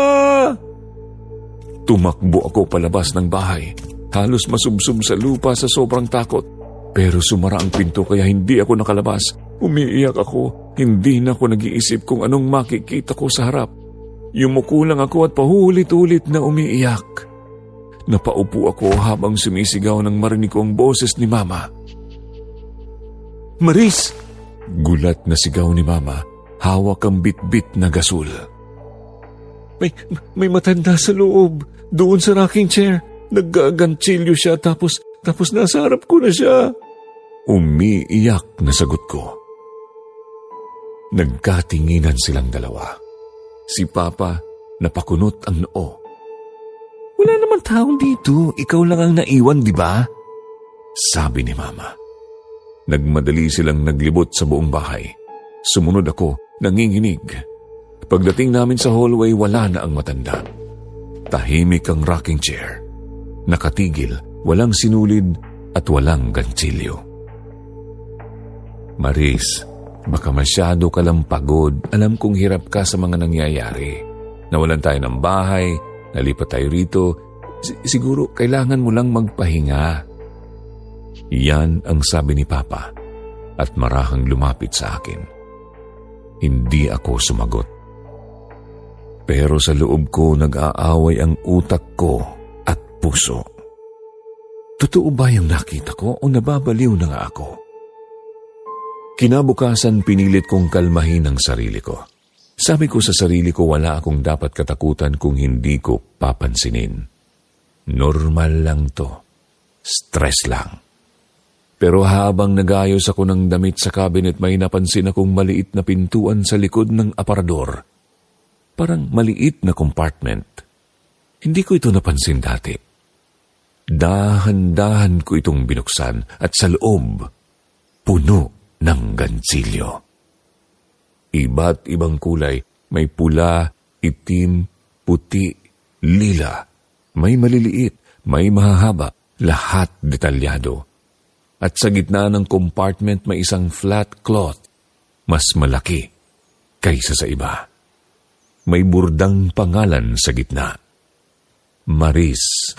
Tumakbo ako palabas ng bahay. Halos masubsob sa lupa sa sobrang takot. Pero sumara ang pinto kaya hindi ako nakalabas. Umiiyak ako. Hindi na ako nag-iisip kung anong makikita ko sa harap. Yumuko lang ako at pahulit-ulit na umiiyak. Napaupo ako habang sumisigaw nang marinig ko ang boses ni Mama. "Maris!" Gulat na sigaw ni Mama. Hawak ang bit-bit na gasol. May, may matanda sa loob. Doon sa rocking chair. Naggagantsilyo siya tapos, tapos nasa harap ko na siya. Umiiyak na sagot ko. Nagkatinginan silang dalawa. Si Papa napakunot ang noo. "Wala naman taong dito. Ikaw lang ang naiwan, di ba?" Sabi ni Mama. Nagmadali silang naglibot sa buong bahay. Sumunod ako, nanginginig. Pagdating namin sa hallway, wala na ang matanda. Tahimik ang rocking chair. Nakatigil, walang sinulid at walang gantsilyo. "Maris, baka masyado ka lang pagod. Alam kong hirap ka sa mga nangyayari. Nawalan tayo ng bahay, nalipat tayo rito. S- siguro kailangan mo lang magpahinga." Yan ang sabi ni Papa at marahang lumapit sa akin. Hindi ako sumagot. Pero sa loob ko nag-aaway ang utak ko at puso. Totoo ba yung nakita ko o nababaliw na nga ako? Kinabukasan pinilit kong kalmahin ang sarili ko. Sabi ko sa sarili ko wala akong dapat katakutan kung hindi ko papansinin. Normal lang to. Stress lang. Pero habang nagayos ako ng damit sa cabinet, may napansin akong maliit na pintuan sa likod ng aparador. Parang maliit na compartment. Hindi ko ito napansin dati. Dahan-dahan ko itong binuksan at sa loob, puno ng gantsilyo. Iba't ibang kulay, may pula, itim, puti, lila. May maliliit, may mahahaba, lahat detalyado. At sa gitna ng compartment may isang flat cloth, mas malaki kaysa sa iba. May burdang pangalan sa gitna. Maris.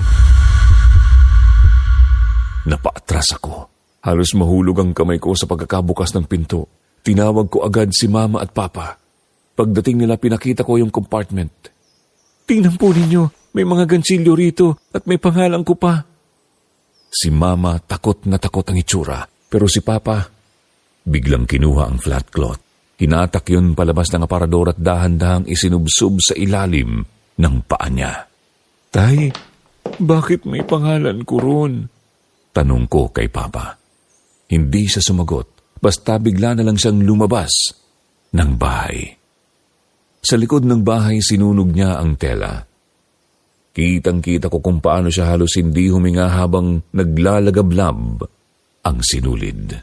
Napaatras ako. Halos mahulog ang kamay ko sa pagkakabukas ng pinto. Tinawag ko agad si Mama at Papa. Pagdating nila pinakita ko yung compartment. "Tingnan po ninyo, may mga gantsilyo rito at may pangalan ko pa." Si Mama takot na takot ang itsura, pero si Papa biglang kinuha ang flat cloth. Hinatak yun palabas ng aparador at dahan-dahang isinubsob sa ilalim ng paa niya. Tay, bakit may pangalan ko ron? Tanong ko kay Papa. Hindi siya sumagot, basta bigla na lang siyang lumabas ng bahay. Sa likod ng bahay sinunog niya ang tela. Kitang-kita ko kung paano siya halos hindi huminga habang naglalagablab ang sinulid.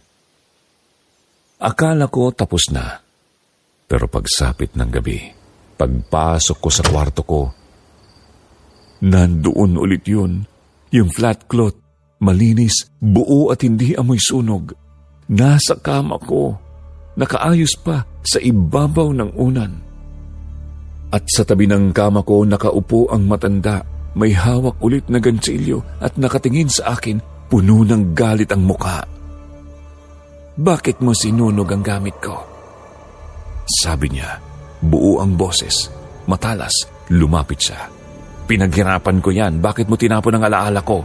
Akala ko tapos na. Pero pagsapit ng gabi, pagpasok ko sa kwarto ko, nandoon ulit yun. Yung flat cloth, malinis, buo at hindi amoy sunog. Nasa kama ko, nakaayos pa sa ibabaw ng unan. At sa tabi ng kama ko nakaupo ang matanda, may hawak ulit na gansilyo at nakatingin sa akin, puno ng galit ang mukha. Bakit mo sinunog ang gamit ko? Sabi niya, buo ang boses, matalas, lumapit siya. Pinaghirapan ko yan, bakit mo tinapon ang alaala ko?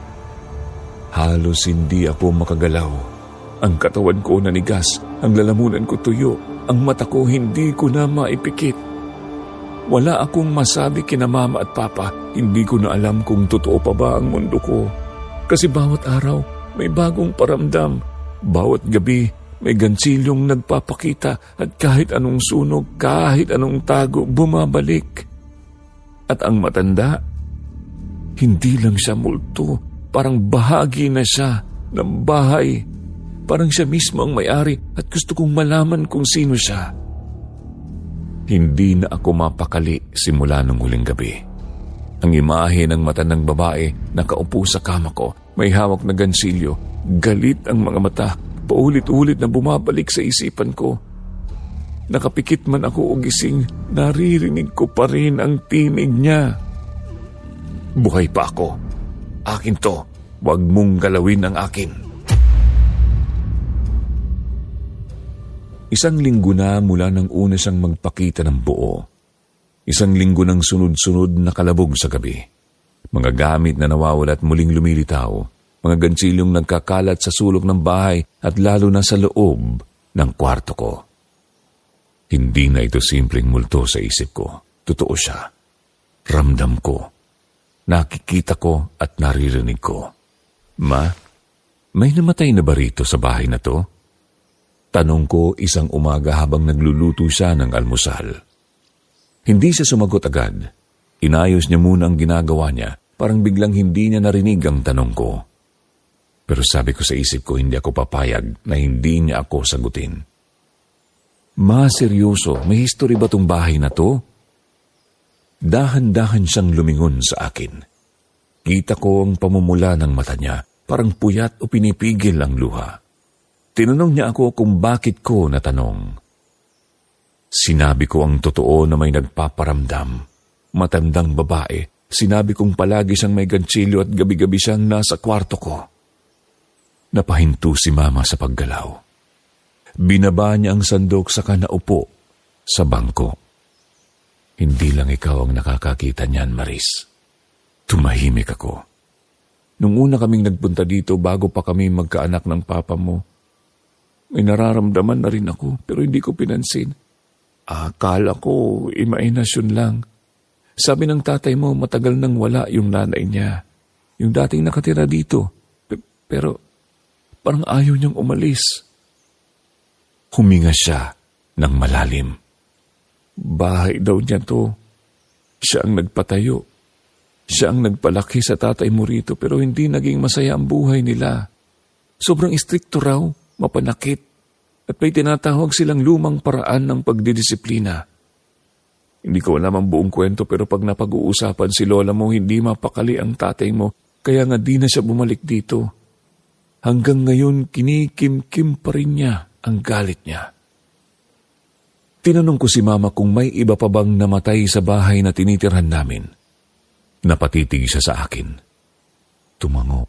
Halos hindi ako makagalaw. Ang katawan ko nanigas, ang lalamunan ko tuyo, ang mata ko hindi ko na maipikit. Wala akong masabi kina Mama at Papa, hindi ko na alam kung totoo pa ba ang mundo ko. Kasi bawat araw may bagong paramdam, bawat gabi may gansilyong nagpapakita at kahit anong sunog, kahit anong tago, bumabalik. At ang matanda, hindi lang siya multo, parang bahagi na siya ng bahay. Parang siya mismo ang may-ari at gusto kong malaman kung sino siya. Hindi na ako mapakali simula nung huling gabi. Ang imahe ng mata ng babae nakaupo sa kama ko, may hawak na gansilyo, galit ang mga mata, paulit-ulit na bumabalik sa isipan ko. Nakapikit man ako o gising, naririnig ko pa rin ang tinig niya. Buhay pa ako. Akin to, huwag mong galawin ang akin. Isang linggo na mula nang una siyang magpakita ng buo. Isang linggo ng sunod-sunod na kalabog sa gabi. Mga gamit na nawawala at muling lumilitaw. Mga gansilyong nagkakalat sa sulok ng bahay at lalo na sa loob ng kwarto ko. Hindi na ito simpleng multo sa isip ko. Totoo siya. Ramdam ko. Nakikita ko at naririnig ko. Ma, may namatay na ba rito sa bahay na to? Tanong ko isang umaga habang nagluluto siya ng almusal. Hindi siya sumagot agad. Inayos niya muna ang ginagawa niya, parang biglang hindi niya narinig ang tanong ko. Pero sabi ko sa isip ko, hindi ako papayag na hindi niya ako sagutin. Ma, seryoso, may history ba tong bahay na to? Dahan-dahan siyang lumingon sa akin. Kita ko ang pamumula ng mata niya, parang puyat o pinipigil ang luha. Tinanong niya ako kung bakit ko natanong. Sinabi ko ang totoo na may nagpaparamdam. Matandang babae, sinabi kong palagi siyang may gansilyo at gabi-gabi siyang nasa kwarto ko. Napahinto si Mama sa paggalaw. Binaba niya ang sandok saka naupo sa bangko. Hindi lang ikaw ang nakakakita niyan, Maris. Tumahimik ako. Nung una kaming nagpunta dito bago pa kami magkaanak ng papa mo, may nararamdaman na rin ako pero hindi ko pinansin. Akala ko imahinasyon lang. Sabi ng tatay mo matagal nang wala yung nanay niya. Yung dating nakatira dito. P- pero parang ayaw niyang umalis. Huminga siya ng malalim. Bahay daw niya to. Siya ang nagpatayo. Siya ang nagpalaki sa tatay mo rito pero hindi naging masaya ang buhay nila. Sobrang istrikto raw. Mapanakit, at may tinatawag silang lumang paraan ng pagdidisiplina. Hindi ko alam ang buong kwento pero pag napag-uusapan si lola mo, hindi mapakali ang tatay mo, kaya nga di na siya bumalik dito. Hanggang ngayon, kinikim-kim pa rin niya ang galit niya. Tinanong ko si Mama kung may iba pa bang namatay sa bahay na tinitirhan namin. Napatitig siya sa akin. Tumango.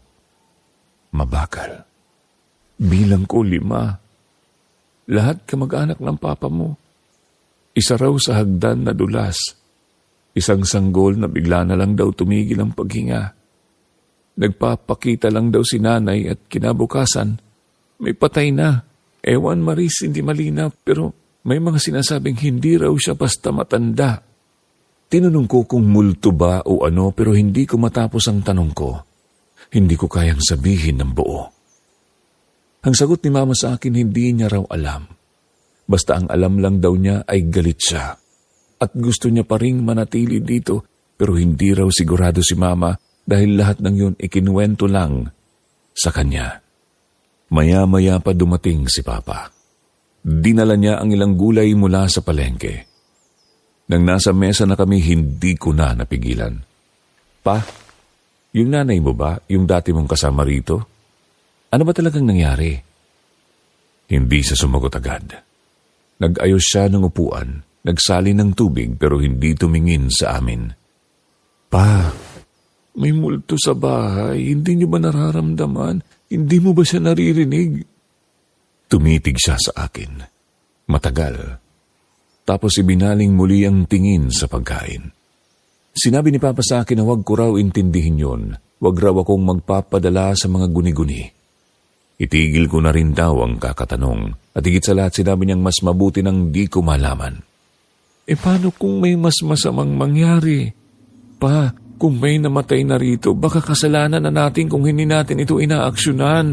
Mabagal. Bilang ko lima. Lahat kamag-anak ng papa mo. Isa raw sa hagdan na dulas. Isang sanggol na bigla na lang daw tumigil ang paghinga. Nagpapakita lang daw si nanay at kinabukasan, may patay na. Ewan Maris, hindi malinaw, pero may mga sinasabing hindi raw siya basta matanda. Tinanong ko kung multo ba o ano, pero hindi ko matapos ang tanong ko. Hindi ko kayang sabihin ng buo. Ang sagot ni Mama sa akin, hindi niya raw alam. Basta ang alam lang daw niya ay galit siya. At gusto niya pa ring manatili dito, pero hindi raw sigurado si Mama dahil lahat ng yun ikinuwento lang sa kanya. Maya-maya pa dumating si Papa. Dinala niya ang ilang gulay mula sa palengke. Nang nasa mesa na kami, hindi ko na napigilan. Pa, yung nanay mo ba, yung dati mong kasama rito? Ano ba talagang nangyari? Hindi siya sumagot agad. Nag-ayos siya ng upuan, nagsali ng tubig pero hindi tumingin sa amin. Pa, may multo sa bahay, hindi niyo ba nararamdaman? Hindi mo ba siya naririnig? Tumitig siya sa akin. Matagal. Tapos ibinaling muli ang tingin sa pagkain. Sinabi ni Papa sa akin na huwag ko raw intindihin yun. Huwag raw akong magpapadala sa mga guni-guni. Itigil ko na rin daw ang kakatanong. At higit sa lahat sinabi niyang mas mabuti nang di ko malaman. E paano kung may mas masamang mangyari? Pa, kung may namatay na rito, baka kasalanan na natin kung hindi natin ito inaaksyonan.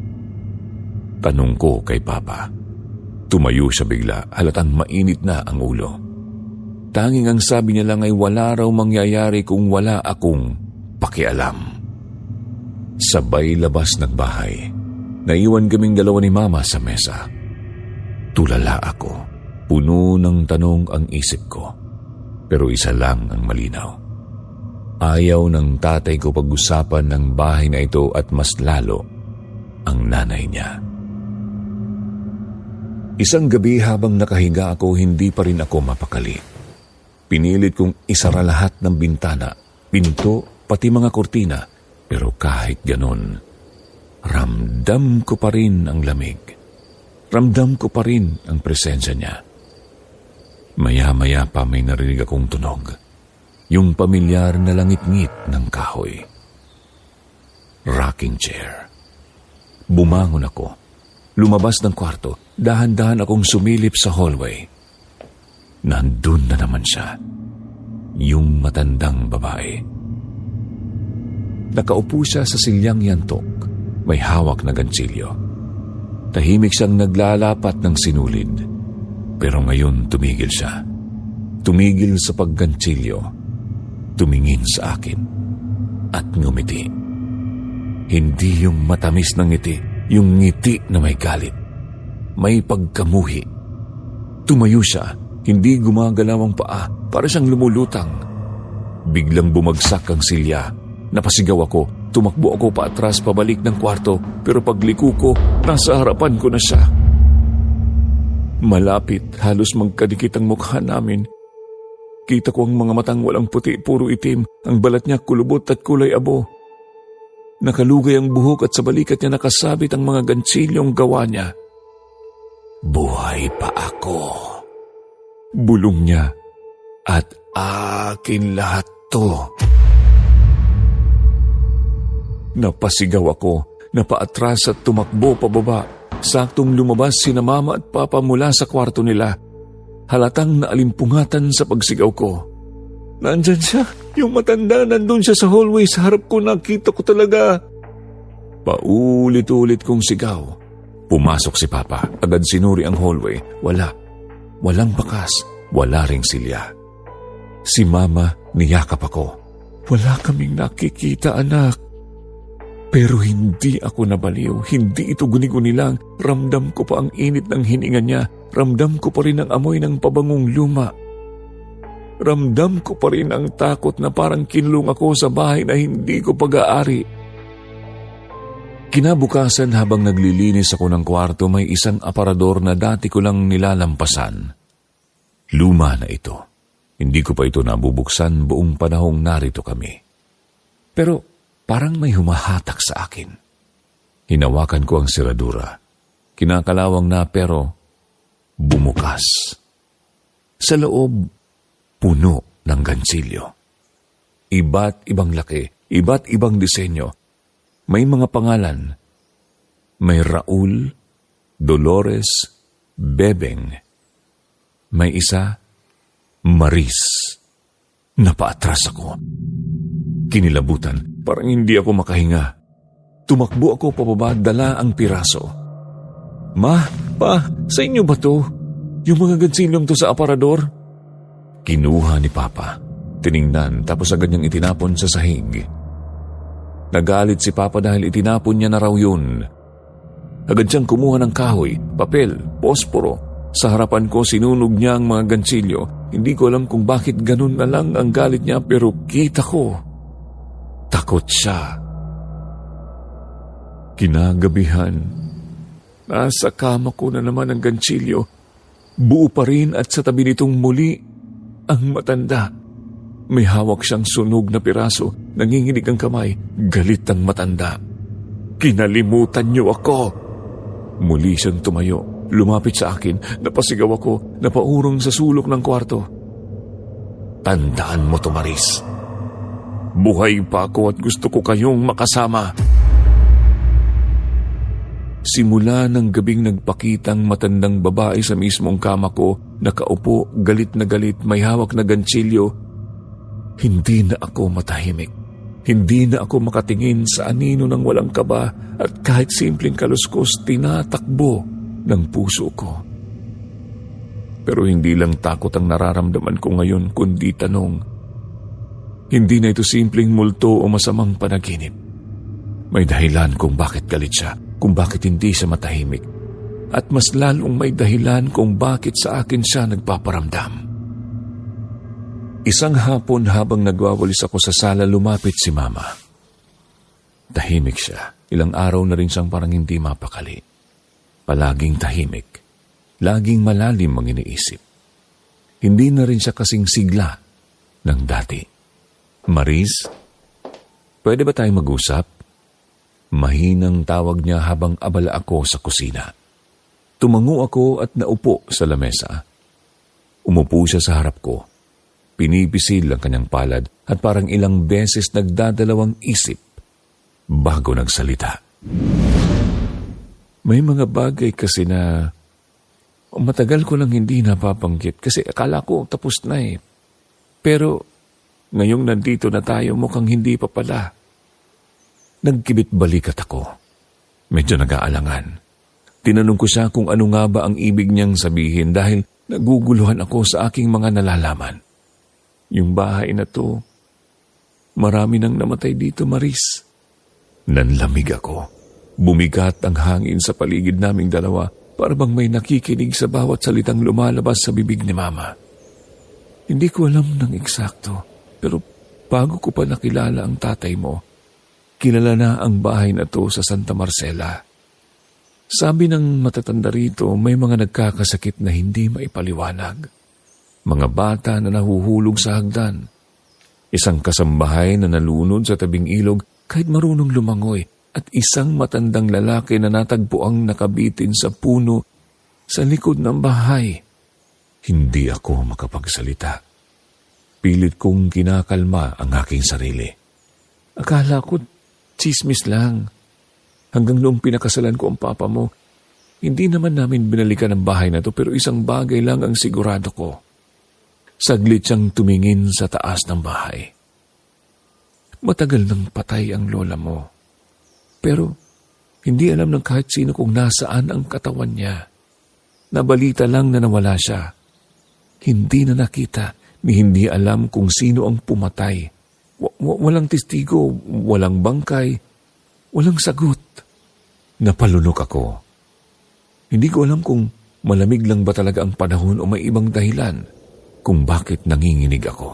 Tanong ko kay Papa. Tumayo siya bigla, halatang mainit na ang ulo. Tanging ang sabi niya lang ay wala raw mangyayari kung wala akong pakialam. Sabay labas ng bahay. Naiwan kaming dalawa ni Mama sa mesa. Tulala ako. Puno ng tanong ang isip ko. Pero isa lang ang malinaw. Ayaw ng tatay ko pag-usapan ng bahay na ito at mas lalo ang nanay niya. Isang gabi habang nakahiga ako, hindi pa rin ako mapakali. Pinilit kong isara lahat ng bintana, pinto, pati mga kortina. Pero kahit ganon, ramdam ko pa rin ang lamig. Ramdam ko pa rin ang presensya niya. Maya-maya pa may narinig akong tunog. Yung pamilyar na langit-ngit ng kahoy. Rocking chair. Bumangon ako. Lumabas ng kwarto. Dahan-dahan akong sumilip sa hallway. Nandun na naman siya. Yung matandang babae. Nakaupo siya sa silyang yantok. May hawak na gansilyo. Tahimik siyang naglalapat ng sinulid. Pero ngayon tumigil siya. Tumigil sa paggansilyo. Tumingin sa akin. At ngumiti. Hindi yung matamis na ngiti. Yung ngiti na may galit. May pagkamuhi. Tumayo siya. Hindi gumagalaw ang paa. Para siyang lumulutang. Biglang bumagsak ang silya. Napasigaw ako. Tumakbo ako paatras pabalik ng kwarto. Pero pagliko ko, nasa harapan ko na siya. Malapit, halos magkadikit ang mukha namin. Kita ko ang mga matang walang puti, puro itim. Ang balat niya kulubot at kulay abo. Nakalugay ang buhok at sa balikat niya nakasabit ang mga gansilyong gawa niya. Buhay pa ako. Bulong niya. At akin lahat to. Napasigaw ako, napaatras at tumakbo pababa. Saktong lumabas sina Mama at Papa mula sa kwarto nila. Halatang naalimpungatan sa pagsigaw ko. Nandyan siya, yung matanda, nandun siya sa hallway, sa harap ko, nakita ko talaga. Paulit-ulit kong sigaw. Pumasok si Papa, agad sinuri ang hallway. Wala, walang bakas, wala ring silya. Si Mama, niyakap ako. Wala kaming nakikita, anak. Pero hindi ako nabaliw, hindi ito guni-guni lang. Ramdam ko pa ang init ng hininga niya. Ramdam ko pa rin ang amoy ng pabangong luma. Ramdam ko pa rin ang takot na parang kinulong ako sa bahay na hindi ko pag-aari. Kinabukasan habang naglilinis ako ng kwarto, may isang aparador na dati ko lang nilalampasan. Luma na ito. Hindi ko pa ito nabubuksan buong panahong narito kami. Pero parang may humahatak sa akin. Hinawakan ko ang seradura. Kinakalawang na pero bumukas. Sa loob, puno ng gansilyo. Iba't ibang laki, iba't ibang disenyo, May mga pangalan. May Raul, Dolores, Bebeng. May isa, Maris. Napaatras ako. Kinilabutan, parang hindi ako makahinga. Tumakbo ako pababa, dala ang piraso. Ma, pa, sa inyo ba to? Yung mga gansilyong to sa aparador? Kinuha ni Papa. Tiningnan, tapos agad niyang itinapon sa sahig. Nagalit si Papa dahil itinapon niya na raw yun. Agad siyang kumuha ng kahoy, papel, posporo. Sa harapan ko, sinunog niya ang mga gansilyo. Hindi ko alam kung bakit ganun na lang ang galit niya, pero kita ko. Takot siya. Kinagabihan, nasa kama ko na naman ang gansilyo. Buo pa rin at sa tabi nitong muli ang matanda. May hawak siyang sunog na piraso, nanginginig ang kamay, galit ang matanda. Kinalimutan niyo ako. Muli siyang tumayo, lumapit sa akin, napasigaw ako, napaurong sa sulok ng kwarto. Tandaan mo to, Maris. Buhay pa ako at gusto ko kayong makasama. Simula ng gabing nagpakitang matandang babae sa mismong kama ko, nakaupo, galit na galit, may hawak na gansilyo, hindi na ako matahimik. Hindi na ako makatingin sa anino ng walang kaba at kahit simpleng kaluskos tinatakbo ng puso ko. Pero hindi lang takot ang nararamdaman ko ngayon kundi tanong. Hindi na ito simpleng multo o masamang panaginip. May dahilan kung bakit galit siya, kung bakit hindi siya matahimik. At mas lalong may dahilan kung bakit sa akin siya nagpaparamdam. Isang hapon habang nagwawalis ako sa sala, lumapit si Mama. Tahimik siya. Ilang araw na rin siyang parang hindi mapakali. Palaging tahimik. Laging malalim ang iniisip. Hindi na rin siya kasing sigla ng dati. Maris, pwede ba tayong mag-usap? Mahinang tawag niya habang abala ako sa kusina. Tumango ako at naupo sa lamesa. Umupo siya sa harap ko. Pinipisil ang kanyang palad at parang ilang beses nagdadalawang isip bago nagsalita. May mga bagay kasi na matagal ko lang hindi napabanggit kasi akala ko tapos na eh. Pero ngayong nandito na tayo mukhang hindi pa pala. Nagkibit balikat ako. Medyo nag-aalangan. Tinanong ko siya kung ano nga ba ang ibig niyang sabihin dahil naguguluhan ako sa aking mga nalalaman. Yung bahay na to, marami nang namatay dito, Maris. Nanlamig ako. Bumigat ang hangin sa paligid naming dalawa para bang may nakikinig sa bawat salitang lumalabas sa bibig ni Mama. Hindi ko alam ng eksakto, pero bago ko pa nakilala ang tatay mo, kilala na ang bahay na to sa Santa Marcela. Sabi ng matatanda rito, may mga nagkakasakit na hindi maipaliwanag. Mga bata na nahuhulog sa hagdan. Isang kasambahay na nalunod sa tabing ilog kahit marunong lumangoy at isang matandang lalaki na natagpuang nakabitin sa puno sa likod ng bahay. Hindi ako makapagsalita. Pilit kong kinakalma ang aking sarili. Akala ko tsismis lang. Hanggang noong pinakasalan ko ang papa mo, hindi naman namin binalikan ang bahay na to pero isang bagay lang ang sigurado ko. Saglit siyang tumingin sa taas ng bahay. Matagal nang patay ang lola mo. Pero hindi alam ng kahit sino kung nasaan ang katawan niya. Nabalita lang na nawala siya. Hindi na nakita ni hindi alam kung sino ang pumatay. W- w- walang testigo, walang bangkay, walang sagot. Napalunok ako. Hindi ko alam kung malamig lang ba talaga ang panahon o may ibang dahilan kung bakit nanginginig ako.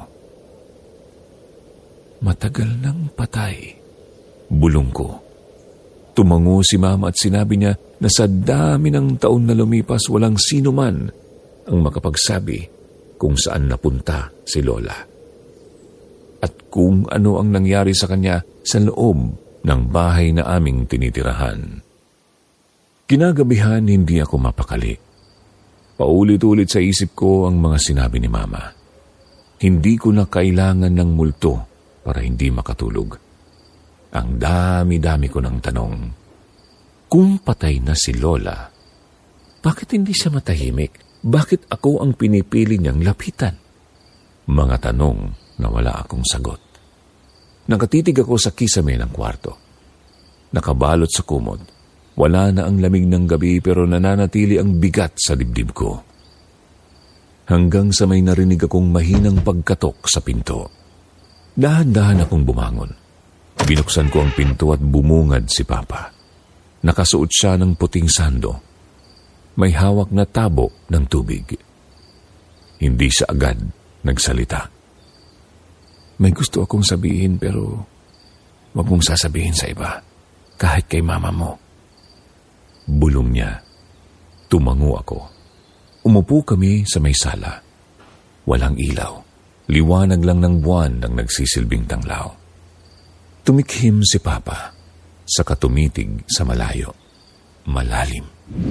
Matagal nang patay, bulong ko. Tumango si Mama at sinabi niya na sa dami ng taon na lumipas walang sino man ang makapagsabi kung saan napunta si Lola. At kung ano ang nangyari sa kanya sa loob ng bahay na aming tinitirahan. Kinagabihan hindi ako mapakali. Paulit-ulit sa isip ko ang mga sinabi ni Mama. Hindi ko na kailangan ng multo para hindi makatulog. Ang dami-dami ko ng tanong. Kung patay na si Lola, bakit hindi siya matahimik? Bakit ako ang pinipili niyang lapitan? Mga tanong na wala akong sagot. Nakatitig ako sa kisame ng kwarto. Nakabalot sa kumot. Wala na ang lamig ng gabi pero nananatili ang bigat sa dibdib ko. Hanggang sa may narinig akong mahinang pagkatok sa pinto. Dahan-dahan akong bumangon. Binuksan ko ang pinto at bumungad si Papa. Nakasuot siya ng puting sando. May hawak na tabo ng tubig. Hindi siya agad nagsalita. May gusto akong sabihin pero wag mong sasabihin sa iba. Kahit kay mama mo. Bulong niya. Tumango ako. Umupo kami sa may sala. Walang ilaw. Liwanag lang ng buwan ang nagsisilbing tanglaw. Tumikhim si Papa, saka tumitig sa malayo. Malalim.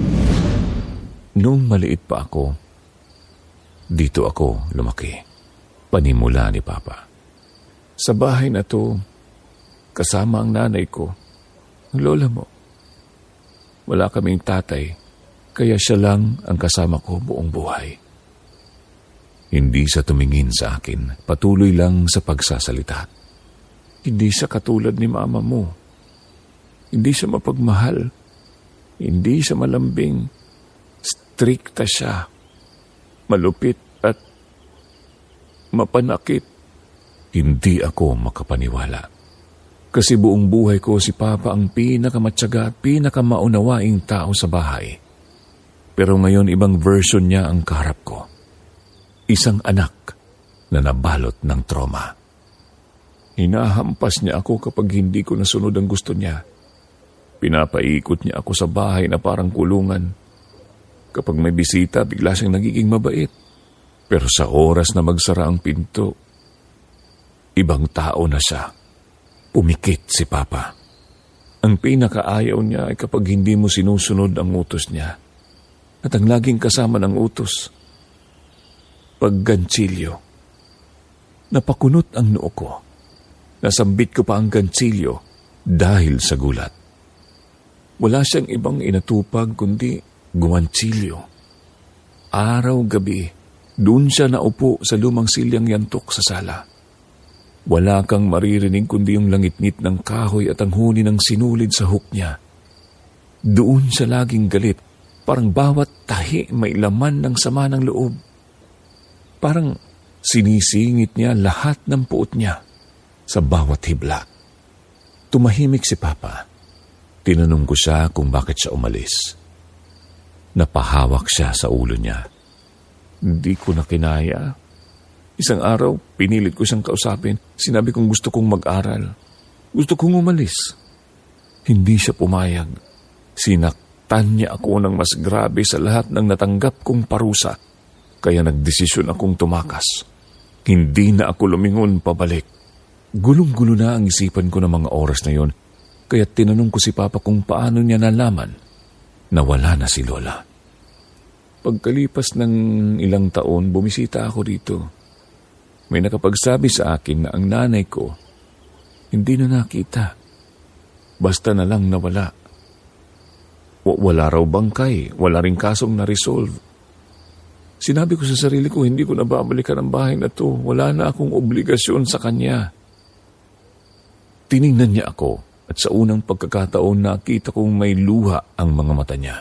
Noong maliit pa ako, dito ako lumaki. Panimula ni Papa. Sa bahay na to, kasama ang nanay ko, ang lola mo. Wala kaming tatay, kaya siya lang ang kasama ko buong buhay. Hindi siya tumingin sa akin, patuloy lang sa pagsasalita. Hindi siya katulad ni mama mo. Hindi siya mapagmahal. Hindi siya malambing. Strikta siya. Malupit at mapanakit. Hindi ako makapaniwala. Kasi buong buhay ko si Papa ang pinakamatyaga at pinakamaunawaing tao sa bahay. Pero ngayon ibang version niya ang kaharap ko. Isang anak na nabalot ng trauma. Hinahampas niya ako kapag hindi ko nasunod ang gusto niya. Pinapaikot niya ako sa bahay na parang kulungan. Kapag may bisita, bigla siyang nagiging mabait. Pero sa oras na magsara ang pinto, ibang tao na siya. Pumikit si Papa. Ang pinakaayaw niya ay kapag hindi mo sinusunod ang utos niya. At ang laging kasama ng utos, pagganchilyo. Napakunot ang noo ko. Nasambit ko pa ang ganchilyo dahil sa gulat. Wala siyang ibang inatupag kundi guwanchilyo. Araw-gabi, doon siya naupo sa lumang silyang yantok sa sala. Wala kang maririnig kundi yung langit-ngit ng kahoy at ang huni ng sinulid sa hook niya. Doon siya laging galit, parang bawat tahi may laman ng sama ng loob. Parang sinisingit niya lahat ng puot niya sa bawat hibla. Tumahimik si Papa. Tinanong ko siya kung bakit siya umalis. Napahawak siya sa ulo niya. Hindi ko na kinaya. Isang araw, pinilit ko siyang kausapin. Sinabi kong gusto kong mag-aral. Gusto kong umalis. Hindi siya pumayag. Sinaktan niya ako ng mas grabe sa lahat ng natanggap kong parusa. Kaya nagdesisyon akong tumakas. Hindi na ako lumingon pabalik. Gulong-gulo na ang isipan ko ng mga oras na yon, kaya tinanong ko si Papa kung paano niya nalaman na wala na si Lola. Pagkalipas ng ilang taon, bumisita ako dito. May nakapagsabi sa akin na ang nanay ko hindi na nakita. Basta na lang nawala. W- wala raw bangkay, wala ring kasong na-resolve. Sinabi ko sa sarili ko, hindi ko na babalikan ang bahay na to. Wala na akong obligasyon sa kanya. Tiningnan niya ako at sa unang pagkakataon nakita kong may luha ang mga mata niya.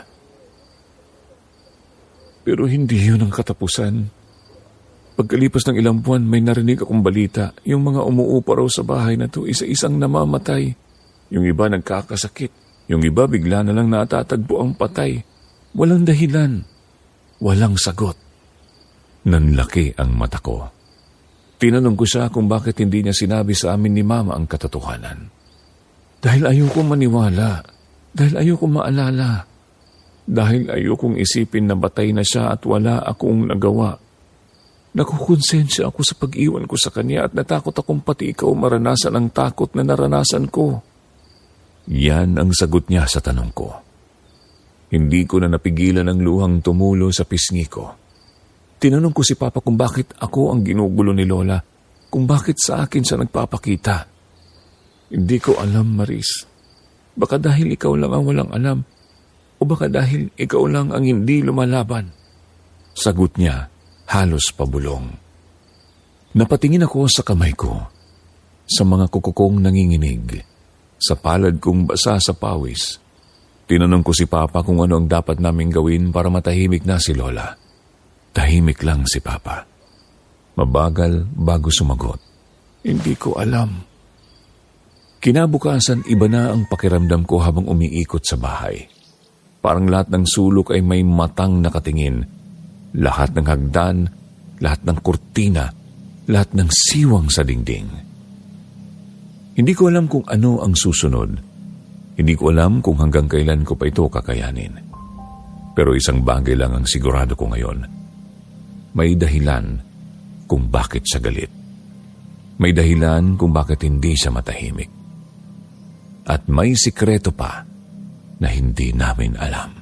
Pero hindi yun ang katapusan. Pagkalipas ng ilang buwan, may narinig akong balita. Yung mga umuupa raw sa bahay na to, isa-isang namamatay. Yung iba nagkakasakit. Yung iba bigla na lang natatagpo ang patay. Walang dahilan. Walang sagot. Nanlaki ang mata ko. Tinanong ko siya kung bakit hindi niya sinabi sa amin ni Mama ang katotohanan. Dahil ayokong maniwala. Dahil ayokong maalala. Dahil ayokong isipin na batay na siya at wala akong nagawa. Nakukonsensya ako sa pag-iwan ko sa kanya at natakot akong pati ikaw maranasan ang takot na naranasan ko. Yan ang sagot niya sa tanong ko. Hindi ko na napigilan ang luhang tumulo sa pisngi ko. Tinanong ko si Papa kung bakit ako ang ginugulo ni Lola, kung bakit sa akin siya nagpapakita. Hindi ko alam, Maris. Baka dahil ikaw lang ang walang alam, o baka dahil ikaw lang ang hindi lumalaban. Sagot niya, halos pabulong. Napatingin ako sa kamay ko, sa mga kuko kong nanginginig, sa palad kong basa sa pawis. Tinanong ko si Papa kung ano ang dapat naming gawin para matahimik na si Lola. Tahimik lang si Papa. Mabagal bago sumagot. Hindi ko alam. Kinabukasan, iba na ang pakiramdam ko habang umiikot sa bahay. Parang lahat ng sulok ay may matang nakatingin. Lahat ng hagdan, lahat ng kurtina, lahat ng siwang sa dingding. Hindi ko alam kung ano ang susunod. Hindi ko alam kung hanggang kailan ko pa ito kakayanin. Pero isang bagay lang ang sigurado ko ngayon. May dahilan kung bakit siya galit. May dahilan kung bakit hindi siya matahimik. At may sikreto pa na hindi namin alam.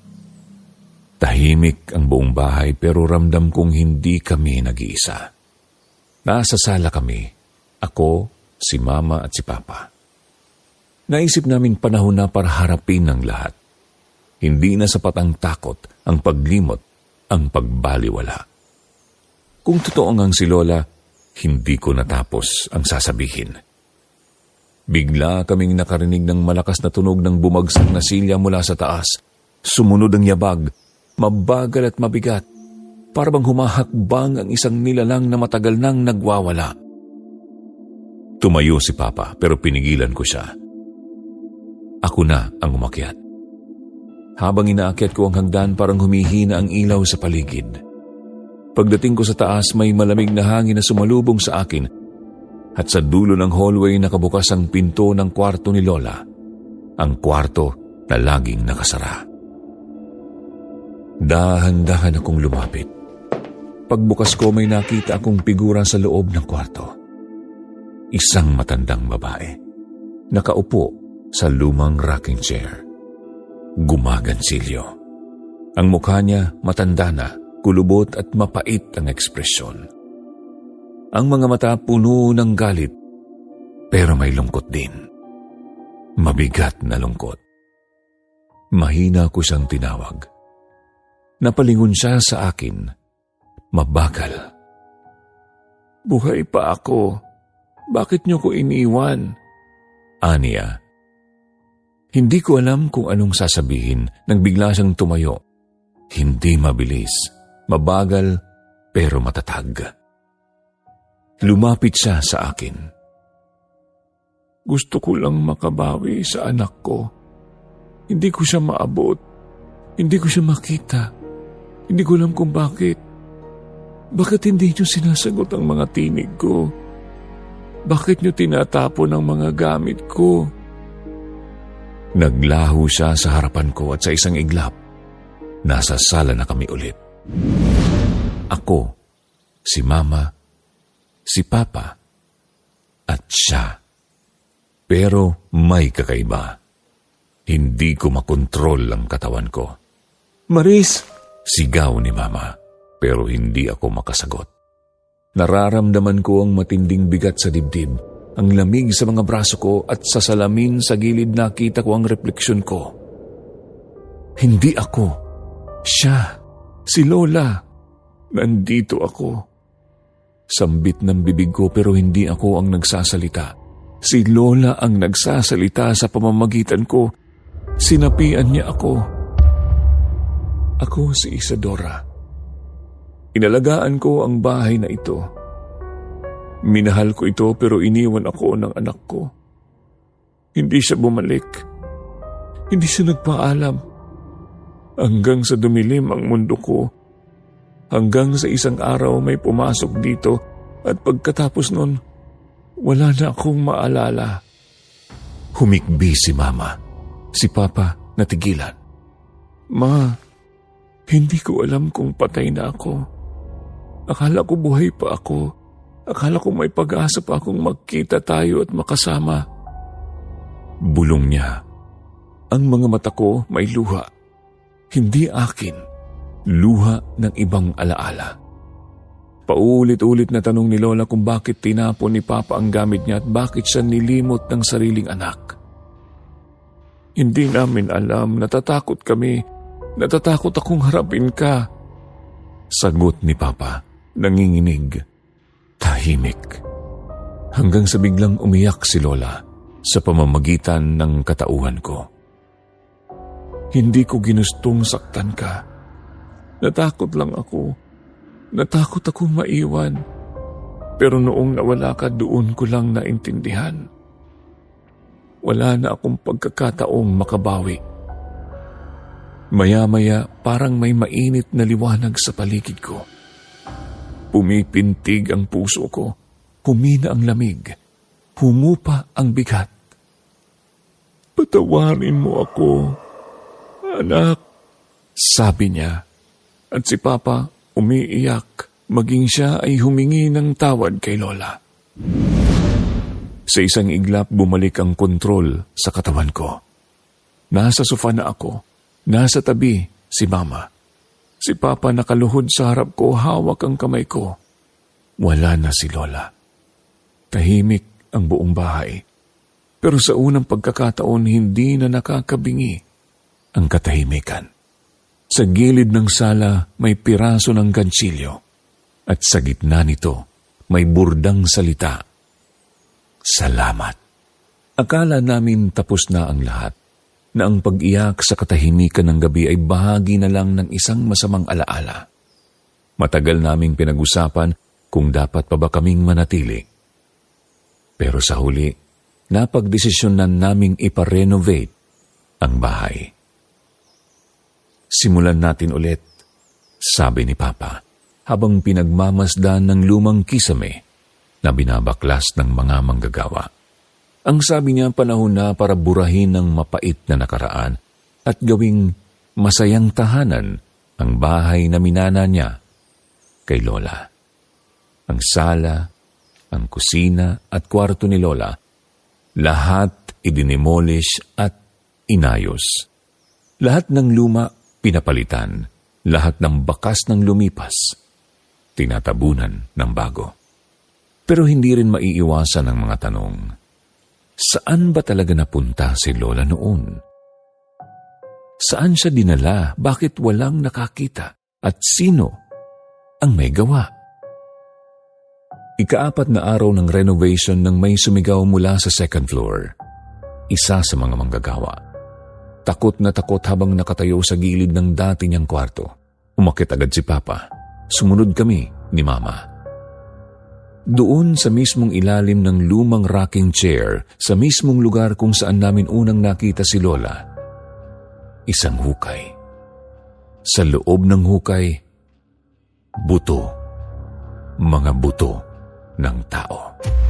Tahimik ang buong bahay pero ramdam kong hindi kami nag-iisa. Nasa sala kami, ako, si Mama at si Papa. Naisip namin panahon na para harapin ang lahat. Hindi na sapat ang takot, ang paglimot, ang pagbaliwala. Kung totoo ngang si Lola, hindi ko natapos ang sasabihin. Bigla kaming nakarinig ng malakas na tunog ng bumagsak na silya mula sa taas. Sumunod ang yabag, mabagal at mabigat. Para bang humahakbang ang isang nilalang na matagal nang nagwawala. Tumayo si Papa pero pinigilan ko siya. Ako na ang umakyat. Habang inaakyat ko ang hagdan, parang humihina ang ilaw sa paligid. Pagdating ko sa taas, may malamig na hangin na sumalubong sa akin. At sa dulo ng hallway nakabukas ang pinto ng kwarto ni Lola. Ang kwarto na laging nakasara. Dahan-dahan akong lumapit. Pagbukas ko may nakita akong figura sa loob ng kwarto. Isang matandang babae. Nakaupo sa lumang rocking chair. Gumagansilyo. Ang mukha niya matanda na, kulubot at mapait ang ekspresyon. Ang mga mata puno ng galit, pero may lungkot din. Mabigat na lungkot. Mahina ko siyang tinawag. Napalingon siya sa akin. Mabagal. Buhay pa ako. Bakit niyo ko iniwan? Aniya. Hindi ko alam kung anong sasabihin nang bigla siyang tumayo. Hindi mabilis, mabagal, pero matatag. Lumapit siya sa akin. Gusto ko lang makabawi sa anak ko. Hindi ko siya maabot. Hindi ko siya makita. Hindi ko alam kung bakit. Bakit hindi niyo sinasagot ang mga tinig ko? Bakit niyo tinatapon ang mga gamit ko? Naglaho siya sa harapan ko at sa isang iglap, nasa sala na kami ulit. Ako, si Mama, si Papa, at siya. Pero may kakaiba. Hindi ko makontrol ang katawan ko. Maris! Sigaw ni Mama, pero hindi ako makasagot. Nararamdaman ko ang matinding bigat sa dibdib, ang lamig sa mga braso ko at sa salamin sa gilid nakita ko ang refleksyon ko. Hindi ako. Siya. Si Lola. Nandito ako. Sambit ng bibig ko pero hindi ako ang nagsasalita. Si Lola ang nagsasalita sa pamamagitan ko. Sinapian niya ako. Ako si Isadora. Inalagaan ko ang bahay na ito. Minahal ko ito pero iniwan ako ng anak ko. Hindi siya bumalik. Hindi siya nagpaalam. Hanggang sa dumilim ang mundo ko. Hanggang sa isang araw may pumasok dito at pagkatapos nun, wala na akong maalala. Humikbi si Mama. Si Papa natigilan. Ma, hindi ko alam kung patay na ako. Akala ko buhay pa ako. Akala ko may pag-asa pa akong magkita tayo at makasama. Bulong niya. Ang mga mata ko may luha. Hindi akin. Luha ng ibang alaala. Paulit-ulit na tanong ni Lola kung bakit tinapon ni Papa ang gamit niya at bakit siya nilimot ng sariling anak. Hindi namin alam, natatakot kami, natatakot akong harapin ka. Sagot ni Papa, nanginginig, tahimik. Hanggang sa biglang umiyak si Lola sa pamamagitan ng katauhan ko. Hindi ko ginustong saktan ka. Natakot lang ako. Natakot akong maiwan, pero noong nawala ka doon ko lang naintindihan. Wala na akong pagkakataong makabawi. Maya-maya parang may mainit na liwanag sa paligid ko. Pumipintig ang puso ko, humina ang lamig, humupa ang bigat. Patawarin mo ako, anak, sabi niya, at si Papa umiiyak, maging siya ay humingi ng tawad kay Lola. Sa isang iglap, bumalik ang kontrol sa katawan ko. Nasa sofa na ako, nasa tabi si Mama. Si Papa nakaluhod sa harap ko, hawak ang kamay ko. Wala na si Lola. Tahimik ang buong bahay. Pero sa unang pagkakataon, hindi na nakakabingi ang katahimikan. Sa gilid ng sala may piraso ng gansilyo at sa gitna nito may burdang salita. Salamat. Akala namin tapos na ang lahat, na ang pag-iyak sa katahimikan ng gabi ay bahagi na lang ng isang masamang alaala. Matagal naming pinag-usapan kung dapat pa ba kaming manatili. Pero sa huli, napagdesisyonan naming iparenovate ang bahay. Simulan natin ulit, sabi ni Papa, habang pinagmamasdan ng lumang kisame na binabaklas ng mga manggagawa. Ang sabi niya, panahon na para burahin ng mapait na nakaraan at gawing masayang tahanan ang bahay na minana niya kay Lola. Ang sala, ang kusina at kwarto ni Lola, lahat idinimolish at inayos. Lahat ng luma pinapalitan, lahat ng bakas ng lumipas, tinatabunan ng bago. Pero hindi rin maiiwasan ang mga tanong. Saan ba talaga napunta si Lola noon? Saan siya dinala? Bakit walang nakakita? At sino ang may gawa? Ikaapat na araw ng renovation nang may sumigaw mula sa second floor. Isa sa mga manggagawa. Takot na takot habang nakatayo sa gilid ng dati niyang kwarto. Umakit agad si Papa. Sumunod kami ni Mama. Doon sa mismong ilalim ng lumang rocking chair, sa mismong lugar kung saan namin unang nakita si Lola, isang hukay. Sa loob ng hukay, buto. Mga buto ng tao.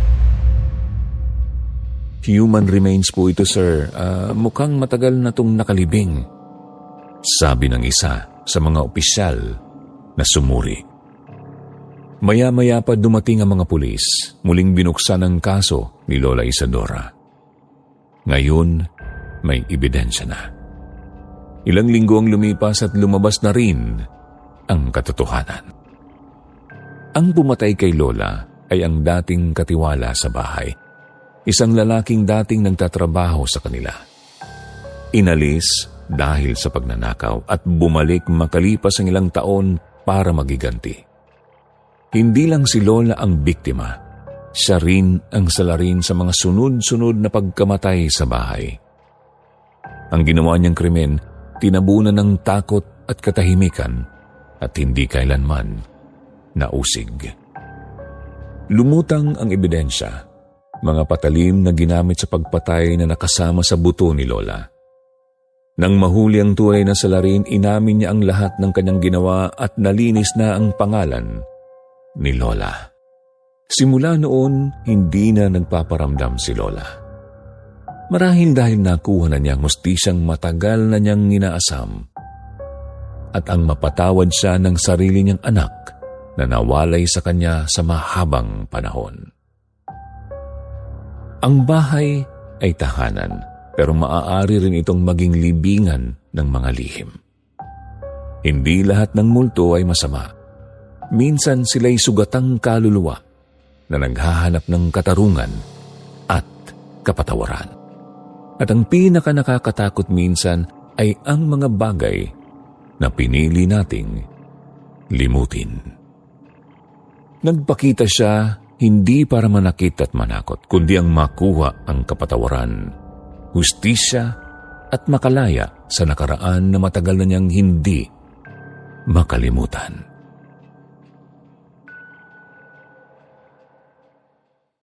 Human remains po ito, sir. Uh, mukhang matagal na itong nakalibing. Sabi ng isa sa mga opisyal na sumuri. Maya-maya pa dumating ang mga pulis. Muling binuksan ang kaso ni Lola Isadora. Ngayon, may ebidensya na. Ilang linggo ang lumipas at lumabas na rin ang katotohanan. Ang pumatay kay Lola ay ang dating katiwala sa bahay. Isang lalaking dating nagtatrabaho sa kanila. Inalis dahil sa pagnanakaw at bumalik makalipas ang ilang taon para magiganti. Hindi lang si Lola ang biktima, siya rin ang salarin sa mga sunod-sunod na pagkamatay sa bahay. Ang ginawa niyang krimen, tinabunan ng takot at katahimikan at hindi kailanman nausig. Lumutang ang ebidensya, mga patalim na ginamit sa pagpatay na nakasama sa buto ni Lola. Nang mahuli ang tunay na salarin, inamin niya ang lahat ng kanyang ginawa at nalinis na ang pangalan ni Lola. Simula noon, hindi na nagpaparamdam si Lola. Marahil dahil nakuha na niya ang hustisyang matagal na niyang inaasam at ang mapatawad siya ng sarili niyang anak na nawalay sa kanya sa mahabang panahon. Ang bahay ay tahanan, pero maaari rin itong maging libingan ng mga lihim. Hindi lahat ng multo ay masama. minsan sila'y sugatang kaluluwa na naghahanap ng katarungan at kapatawaran. At ang pinaka nakakatakot minsan ay ang mga bagay na pinili nating limutin. Nagpakita siya hindi para manakit at manakot, kundi ang makuha ang kapatawaran, hustisya at makalaya sa nakaraan na matagal na niyang hindi makalimutan.